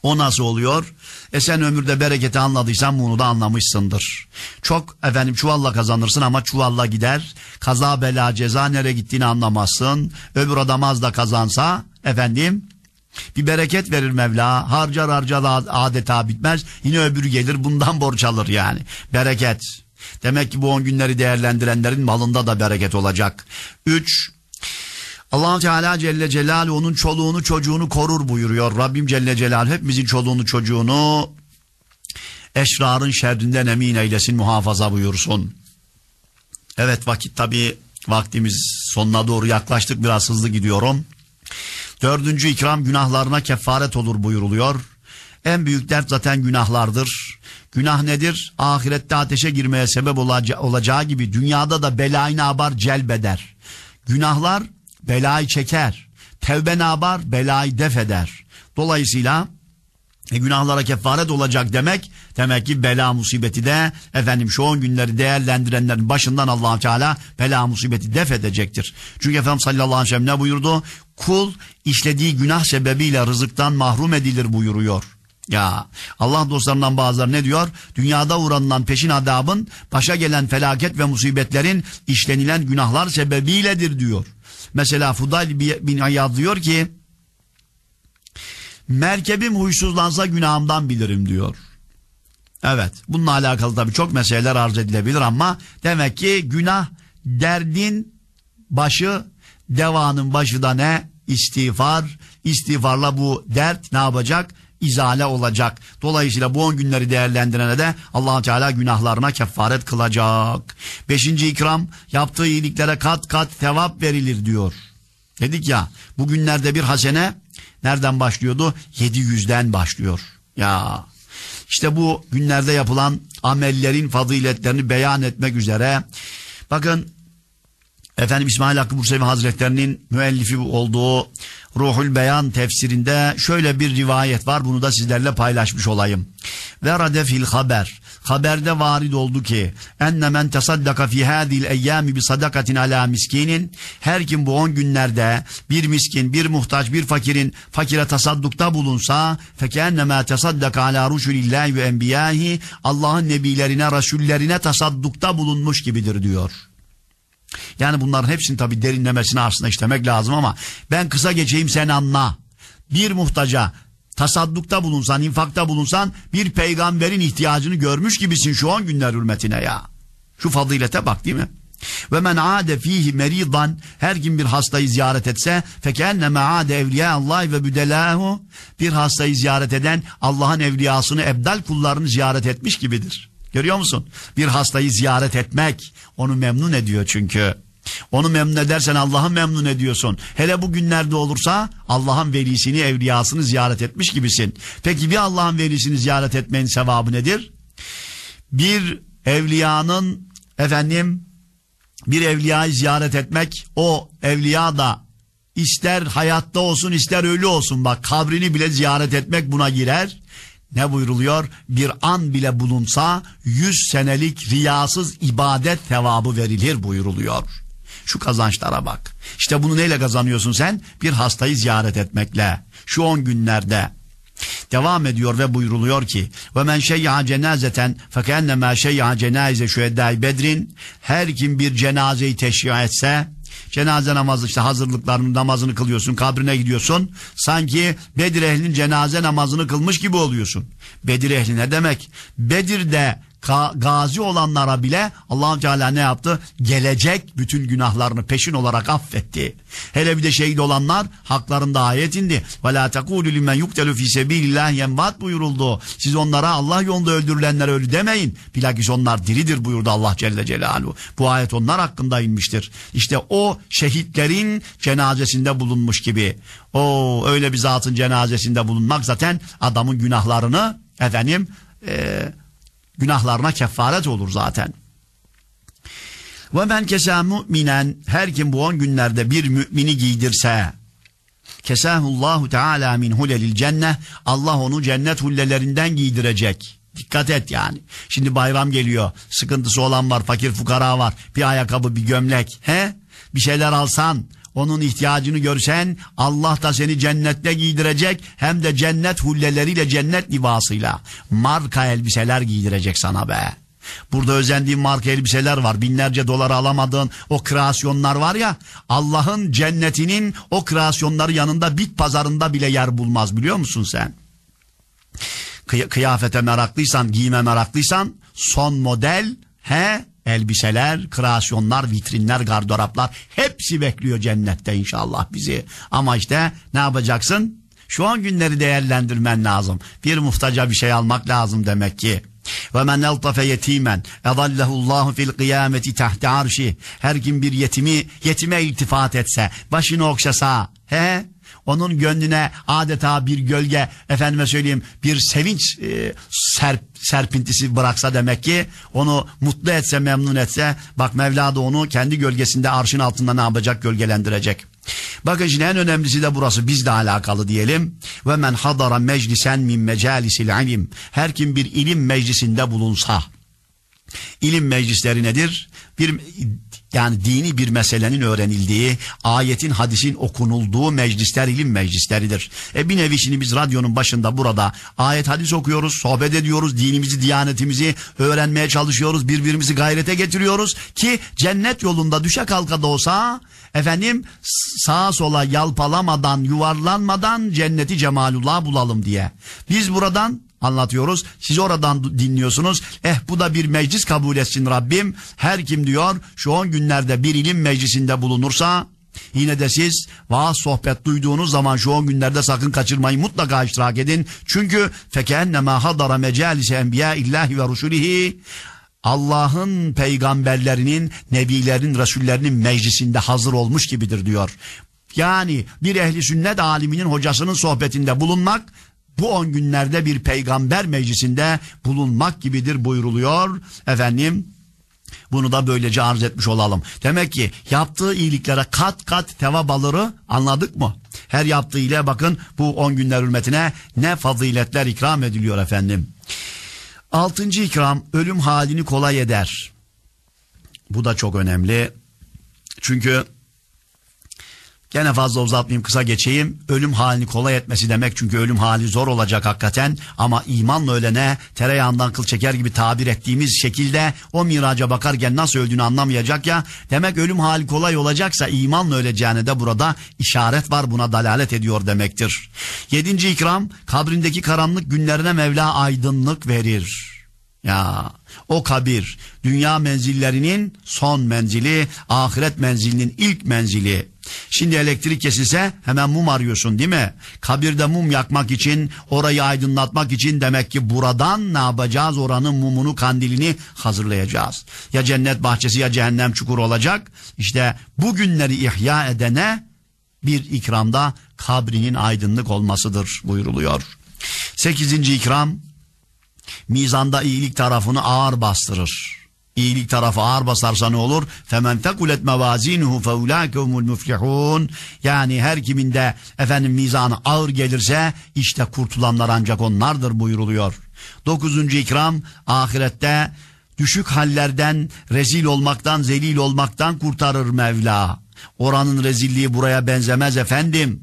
[SPEAKER 1] O nasıl oluyor? E sen ömürde bereketi anladıysan bunu da anlamışsındır. Çok efendim çuvalla kazanırsın ama çuvalla gider. Kaza bela ceza nereye gittiğini anlamazsın. Öbür adam az da kazansa efendim bir bereket verir Mevla. Harcar harcar adeta bitmez. Yine öbürü gelir bundan borç alır yani. Bereket. Demek ki bu on günleri değerlendirenlerin malında da bereket olacak. Üç, Allah-u Teala Celle Celaluhu onun çoluğunu çocuğunu korur buyuruyor. Rabbim Celle Celaluhu hepimizin çoluğunu çocuğunu eşrarın şerrinden emin eylesin, muhafaza buyursun. Evet, vakit tabii vaktimiz sonuna doğru yaklaştık, biraz hızlı gidiyorum. Dördüncü ikram günahlarına kefaret olur buyuruluyor. En büyük dert zaten günahlardır. Günah nedir? Ahirette ateşe girmeye sebep olaca- olacağı gibi dünyada da belayı ne yapar? Celbeder. Günahlar belayı çeker. Tevbe ne yapar? Belayı def eder. Dolayısıyla e, günahlara kefaret olacak demek, demek ki bela musibeti de efendim şu on günleri değerlendirenlerin başından Allah-u Teala bela musibeti def edecektir. Çünkü Efendimiz sallallahu aleyhi ve sellem ne buyurdu? Kul işlediği günah sebebiyle rızıktan mahrum edilir buyuruyor. Ya Allah dostlarından bazıları ne diyor? Dünyada uğranılan peşin adabın başa gelen felaket ve musibetlerin işlenilen günahlar sebebiyledir diyor. Mesela Fudayl bin Ayyad diyor ki merkebim huysuzlansa günahımdan bilirim diyor. Evet, bununla alakalı tabii çok meseleler arz edilebilir ama demek ki günah derdin başı, devanın başı da ne? İstiğfar. İstiğfarla bu dert ne yapacak? İzale olacak. Dolayısıyla bu on günleri değerlendirene de Allah-u Teala günahlarına kefaret kılacak. Beşinci ikram, yaptığı iyiliklere kat kat sevap verilir diyor. Dedik ya, bu günlerde bir hasene nereden başlıyordu? yedi yüzden başlıyor. Ya işte bu günlerde yapılan amellerin faziletlerini beyan etmek üzere. Bakın efendim İsmail Hakkı Bursevi Hazretlerinin müellifi olduğu Ruhul Beyan tefsirinde şöyle bir rivayet var. Bunu da sizlerle paylaşmış olayım. Verade fil haber. Haberde varid oldu ki enne men tesaddaka fi hadil eyyami bi sadakatin ala miskinin, her kim bu on günlerde bir miskin, bir muhtaç, bir fakirin fakire tasaddukta bulunsa fekennema tesaddaka ala rusulillahi ve enbiyahi, Allah'ın nebilerine, rasullerine tasaddukta bulunmuş gibidir diyor. Yani bunların hepsini tabii derinlemesine aslında işlemek lazım ama ben kısa geçeyim, sen anla. Bir muhtaca tasaddukta bulunsan, infakta bulunsan bir peygamberin ihtiyacını görmüş gibisin şu on günler hürmetine ya. Şu fazilete bak değil mi? Ve men ade fihi meridan, her kim bir hastayı ziyaret etse fekenneme ade evliya Allah ve büdelahu, bir hastayı ziyaret eden Allah'ın evliyasını, ebdal kullarını ziyaret etmiş gibidir. Görüyor musun? Bir hastayı ziyaret etmek onu memnun ediyor çünkü. Onu memnun edersen Allah'ı memnun ediyorsun. Hele bu günlerde olursa Allah'ın velisini, evliyasını ziyaret etmiş gibisin. Peki bir Allah'ın velisini ziyaret etmenin sevabı nedir? Bir evliyanın efendim bir evliyayı ziyaret etmek, o evliya da ister hayatta olsun ister ölü olsun, bak kabrini bile ziyaret etmek buna girer. Ne buyruluyor? Bir an bile bulunsa yüz senelik riyasız ibadet sevabı verilir buyuruluyor. Şu kazançlara bak. İşte bunu neyle kazanıyorsun sen? Bir hastayı ziyaret etmekle. Şu on günlerde. Devam ediyor ve buyruluyor ki ve men şey'a cenazeten fekennema şey'a cenaze şühedâi bedrin, her kim bir cenazeyi teşri etse, cenaze namazı işte hazırlıklarının namazını kılıyorsun, kabrine gidiyorsun, sanki Bedir ehlinin cenaze namazını kılmış gibi oluyorsun. Bedir ehli ne demek? Bedir'de gazi olanlara bile Allah-u Teala ne yaptı? Gelecek bütün günahlarını peşin olarak affetti. Hele bir de şehit olanlar haklarında ayet indi. Ve la tekulu limen yuktelu fi sebilillah yemvat buyuruldu. Siz onlara Allah yolunda öldürülenlere ölü demeyin. Bilakis onlar diridir buyurdu Allah Celle Celaluhu. Bu ayet onlar hakkında inmiştir. İşte o şehitlerin cenazesinde bulunmuş gibi. O öyle bir zatın cenazesinde bulunmak zaten adamın günahlarını efendim eee günahlarına kefaret olur zaten. Ve men kesa mu'minen, her kim bu on günlerde bir mümini giydirse, kesahullahu teala min hulelil cenneh, Allah onu cennet hullelerinden giydirecek. Dikkat et yani. Şimdi bayram geliyor, sıkıntısı olan var, fakir fukara var, bir ayakkabı, bir gömlek, he? Bir şeyler alsan, onun ihtiyacını görsen Allah da seni cennette giydirecek, hem de cennet hulleleriyle, cennet libasıyla marka elbiseler giydirecek sana be. Burada özendiğin marka elbiseler var. Binlerce dolara alamadığın o kreasyonlar var ya, Allah'ın cennetinin o kreasyonları yanında bit pazarında bile yer bulmaz, biliyor musun sen? Kıy- kıyafete meraklıysan, giyime meraklıysan son model he elbiseler, kreasyonlar, vitrinler, gardıroplar hepsi bekliyor cennette inşallah bizi. Ama işte ne yapacaksın? Şu an günleri değerlendirmen lazım. Bir muhtaca bir şey almak lazım demek ki. Ve men eltafe yetimen edallehullahu fil kıyameti tahte arşi. Her kim bir yetimi yetime iltifat etse, başını okşasa, he, onun gönlüne adeta bir gölge, efendime söyleyeyim bir sevinç e, serp, serpintisi bıraksa, demek ki onu mutlu etse, memnun etse, bak Mevla da onu kendi gölgesinde arşın altında ne yapacak? Gölgelendirecek. Bakın şimdi en önemlisi de burası, bizle alakalı diyelim. Ve men hadara meclisen min mecalisil ilim. Her kim bir ilim meclisinde bulunsa. İlim meclisleri nedir? Bir yani dini bir meselenin öğrenildiği, ayetin, hadisin okunulduğu meclisler ilim meclisleridir. E bir nevi şimdi biz radyonun başında burada ayet hadis okuyoruz, sohbet ediyoruz, dinimizi, diyanetimizi öğrenmeye çalışıyoruz, birbirimizi gayrete getiriyoruz ki cennet yolunda düşe kalka da olsa efendim sağa sola yalpalamadan, yuvarlanmadan cenneti cemalullah bulalım diye. Biz buradan anlatıyoruz, siz oradan dinliyorsunuz. Eh bu da bir meclis kabul etsin Rabbim. Her kim diyor şu on günlerde bir ilim meclisinde bulunursa, yine de siz vaaz sohbet duyduğunuz zaman şu on günlerde sakın kaçırmayın, mutlaka iştirak edin. Çünkü fekennema hadara mecalise enbiya illahi ve rusulihi. Allah'ın peygamberlerinin, nebilerin, resullerinin meclisinde hazır olmuş gibidir diyor. Yani bir ehli sünnet aliminin, hocasının sohbetinde bulunmak, bu on günlerde bir peygamber meclisinde bulunmak gibidir buyuruluyor. Efendim bunu da böylece arz etmiş olalım. Demek ki yaptığı iyiliklere kat kat tevap alırı, anladık mı? Her yaptığı iyiliğe bakın, bu on günler hürmetine ne faziletler ikram ediliyor efendim. Altıncı ikram, ölüm halini kolay eder. Bu da çok önemli. Çünkü gene fazla uzatmayayım, kısa geçeyim. Ölüm halini kolay etmesi demek, çünkü ölüm hali zor olacak hakikaten. Ama imanla ölene tereyağından kıl çeker gibi tabir ettiğimiz şekilde o miraca bakarken nasıl öldüğünü anlamayacak ya. Demek ölüm hali kolay olacaksa imanla öleceğine de burada işaret var, buna dalalet ediyor demektir. Yedinci ikram, kabrindeki karanlık günlerine Mevla aydınlık verir. Ya o kabir dünya menzillerinin son menzili, ahiret menzilinin ilk menzili. Şimdi elektrik kesilse hemen mum arıyorsun değil mi? Kabirde mum yakmak için, orayı aydınlatmak için demek ki buradan ne yapacağız? Oranın mumunu, kandilini hazırlayacağız. Ya cennet bahçesi ya cehennem çukuru olacak. İşte bu günleri ihya edene bir ikramda kabrinin aydınlık olmasıdır buyuruluyor. Sekizinci ikram, mizanda iyilik tarafını ağır bastırır. İyilik tarafı ağır basarsa ne olur? فَمَنْ تَقُلَتْ مَوَازِينُهُ فَاُولَٰئِكَ هُمُ الْمُفْلِحُونَ. Yani her kiminde efendim mizanı ağır gelirse işte kurtulanlar ancak onlardır buyuruluyor. Dokuzuncu ikram, ahirette düşük hallerden, rezil olmaktan, zelil olmaktan kurtarır Mevla. Oranın rezilliği buraya benzemez efendim.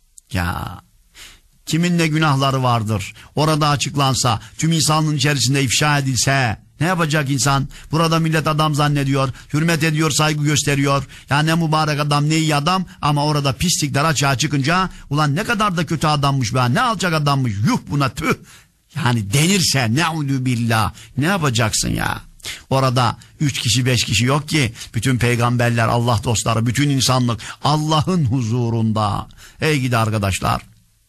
[SPEAKER 1] Ya kimin ne günahları vardır? Orada açıklansa, tüm insanlığın içerisinde ifşa edilse ne yapacak insan? Burada millet adam zannediyor, hürmet ediyor, saygı gösteriyor. Ya ne mübarek adam, ne iyi adam, ama orada pislikler açığa çıkınca ulan ne kadar da kötü adammış be, ne alacak adammış, yuh buna tüh. Yani denirse ne'udü billah, ne yapacaksın ya? Orada üç kişi beş kişi yok ki, bütün peygamberler, Allah dostları, bütün insanlık Allah'ın huzurunda. Ey gidi arkadaşlar.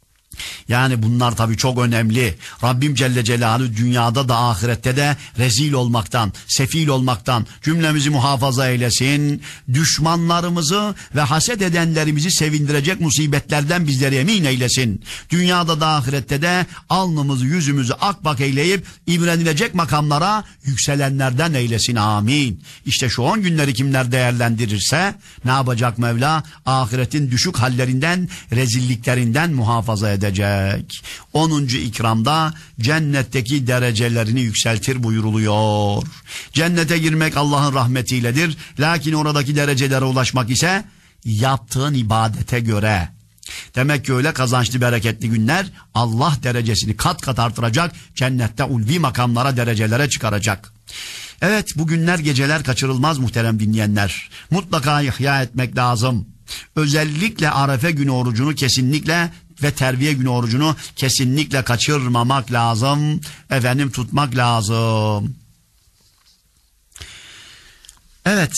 [SPEAKER 1] Yani bunlar tabii çok önemli. Rabbim Celle Celaluhu dünyada da ahirette de rezil olmaktan, sefil olmaktan cümlemizi muhafaza eylesin. Düşmanlarımızı ve haset edenlerimizi sevindirecek musibetlerden bizleri emin eylesin. Dünyada da ahirette de alnımızı yüzümüzü akbak eyleyip imrenilecek makamlara yükselenlerden eylesin. Amin. İşte şu on günleri kimler değerlendirirse ne yapacak Mevla? Ahiretin düşük hallerinden, rezilliklerinden muhafaza edecek. onuncu ikramda cennetteki derecelerini yükseltir buyuruluyor. Cennete girmek Allah'ın rahmetiyledir. Lakin oradaki derecelere ulaşmak ise yaptığın ibadete göre. Demek ki öyle kazançlı, bereketli günler Allah derecesini kat kat artıracak, cennette ulvi makamlara, derecelere çıkaracak. Evet, bu günler, geceler kaçırılmaz muhterem dinleyenler. Mutlaka ihya etmek lazım. Özellikle Arefe günü orucunu kesinlikle ve terviye günü orucunu kesinlikle kaçırmamak lazım. Efendim, tutmak lazım. Evet.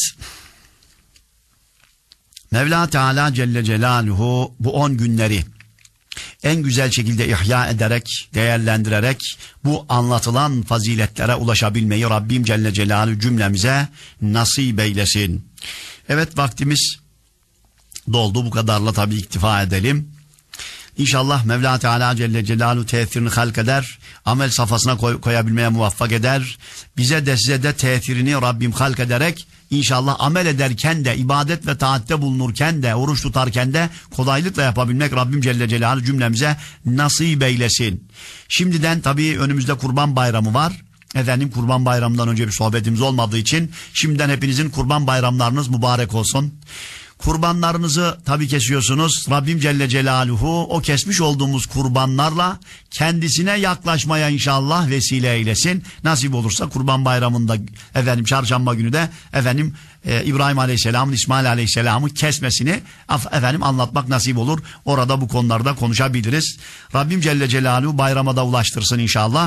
[SPEAKER 1] Mevla Teala Celle Celaluhu bu on günleri en güzel şekilde ihya ederek, değerlendirerek bu anlatılan faziletlere ulaşabilmeyi Rabbim Celle Celaluhu cümlemize nasip eylesin. Evet, vaktimiz doldu. Bu kadarla tabii iktifa edelim. İnşallah Mevla Teala Celle Celaluhu tesirini halk eder, amel safhasına koy, koyabilmeye muvaffak eder. Bize de size de tesirini Rabbim halk ederek İnşallah amel ederken de, ibadet ve taatte bulunurken de, oruç tutarken de kolaylıkla yapabilmek Rabbim Celle Celaluhu cümlemize nasip eylesin. Şimdiden tabii önümüzde Kurban Bayramı var. Efendim, Kurban Bayramı'ndan önce bir sohbetimiz olmadığı için şimdiden hepinizin Kurban Bayramlarınız mübarek olsun. Kurbanlarınızı tabii kesiyorsunuz. Rabbim Celle Celaluhu o kesmiş olduğumuz kurbanlarla kendisine yaklaşmaya inşallah vesile eylesin. Nasip olursa Kurban Bayramı'nda efendim çarşamba günü de efendim e, İbrahim Aleyhisselam'ın İsmail Aleyhisselam'ı kesmesini efendim anlatmak nasip olur. Orada bu konularda konuşabiliriz. Rabbim Celle Celaluhu bayrama da ulaştırsın inşallah.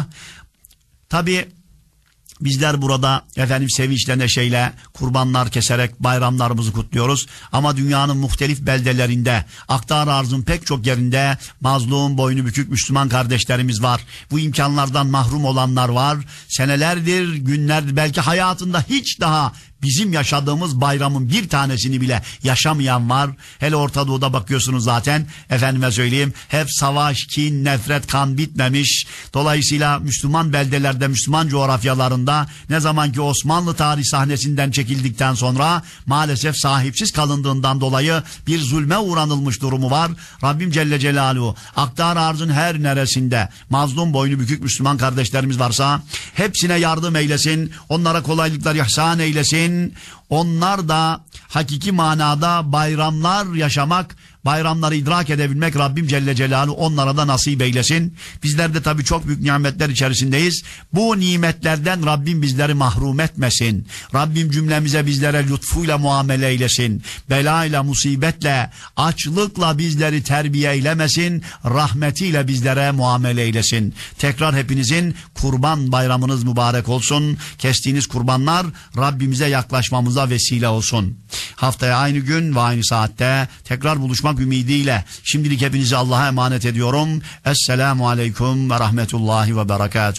[SPEAKER 1] Tabii bizler burada efendim sevinçle, neşeyle kurbanlar keserek bayramlarımızı kutluyoruz. Ama dünyanın muhtelif beldelerinde, aktar arzın pek çok yerinde mazlum, boynu bükük Müslüman kardeşlerimiz var. Bu imkanlardan mahrum olanlar var. Senelerdir, günlerdir, belki hayatında hiç daha bizim yaşadığımız bayramın bir tanesini bile yaşamayan var. Hele Orta Doğu'da bakıyorsunuz zaten, efendime söyleyeyim, hep savaş, kin, nefret, kan bitmemiş. Dolayısıyla Müslüman beldelerde, Müslüman coğrafyalarında ne zaman ki Osmanlı tarih sahnesinden çekildikten sonra maalesef sahipsiz kalındığından dolayı bir zulme uğranılmış durumu var. Rabbim Celle Celaluhu aktar arzın her neresinde mazlum, boynu bükük Müslüman kardeşlerimiz varsa hepsine yardım eylesin. Onlara kolaylıklar ihsan eylesin. Onlar da hakiki manada bayramlar yaşamak, bayramları idrak edebilmek Rabbim Celle Celaluhu onlara da nasip eylesin. Bizler de tabii çok büyük nimetler içerisindeyiz. Bu nimetlerden Rabbim bizleri mahrum etmesin. Rabbim cümlemize, bizlere lütfuyla muamele eylesin. Belayla, musibetle, açlıkla bizleri terbiye eylemesin. Rahmetiyle bizlere muamele eylesin. Tekrar hepinizin Kurban Bayramınız mübarek olsun. Kestiğiniz kurbanlar Rabbimize yaklaşmamıza vesile olsun. Haftaya aynı gün ve aynı saatte tekrar buluşmak ümidiyle şimdilik hepinizi Allah'a emanet ediyorum. Esselamu Aleyküm ve Rahmetullahi ve Berekatuhu.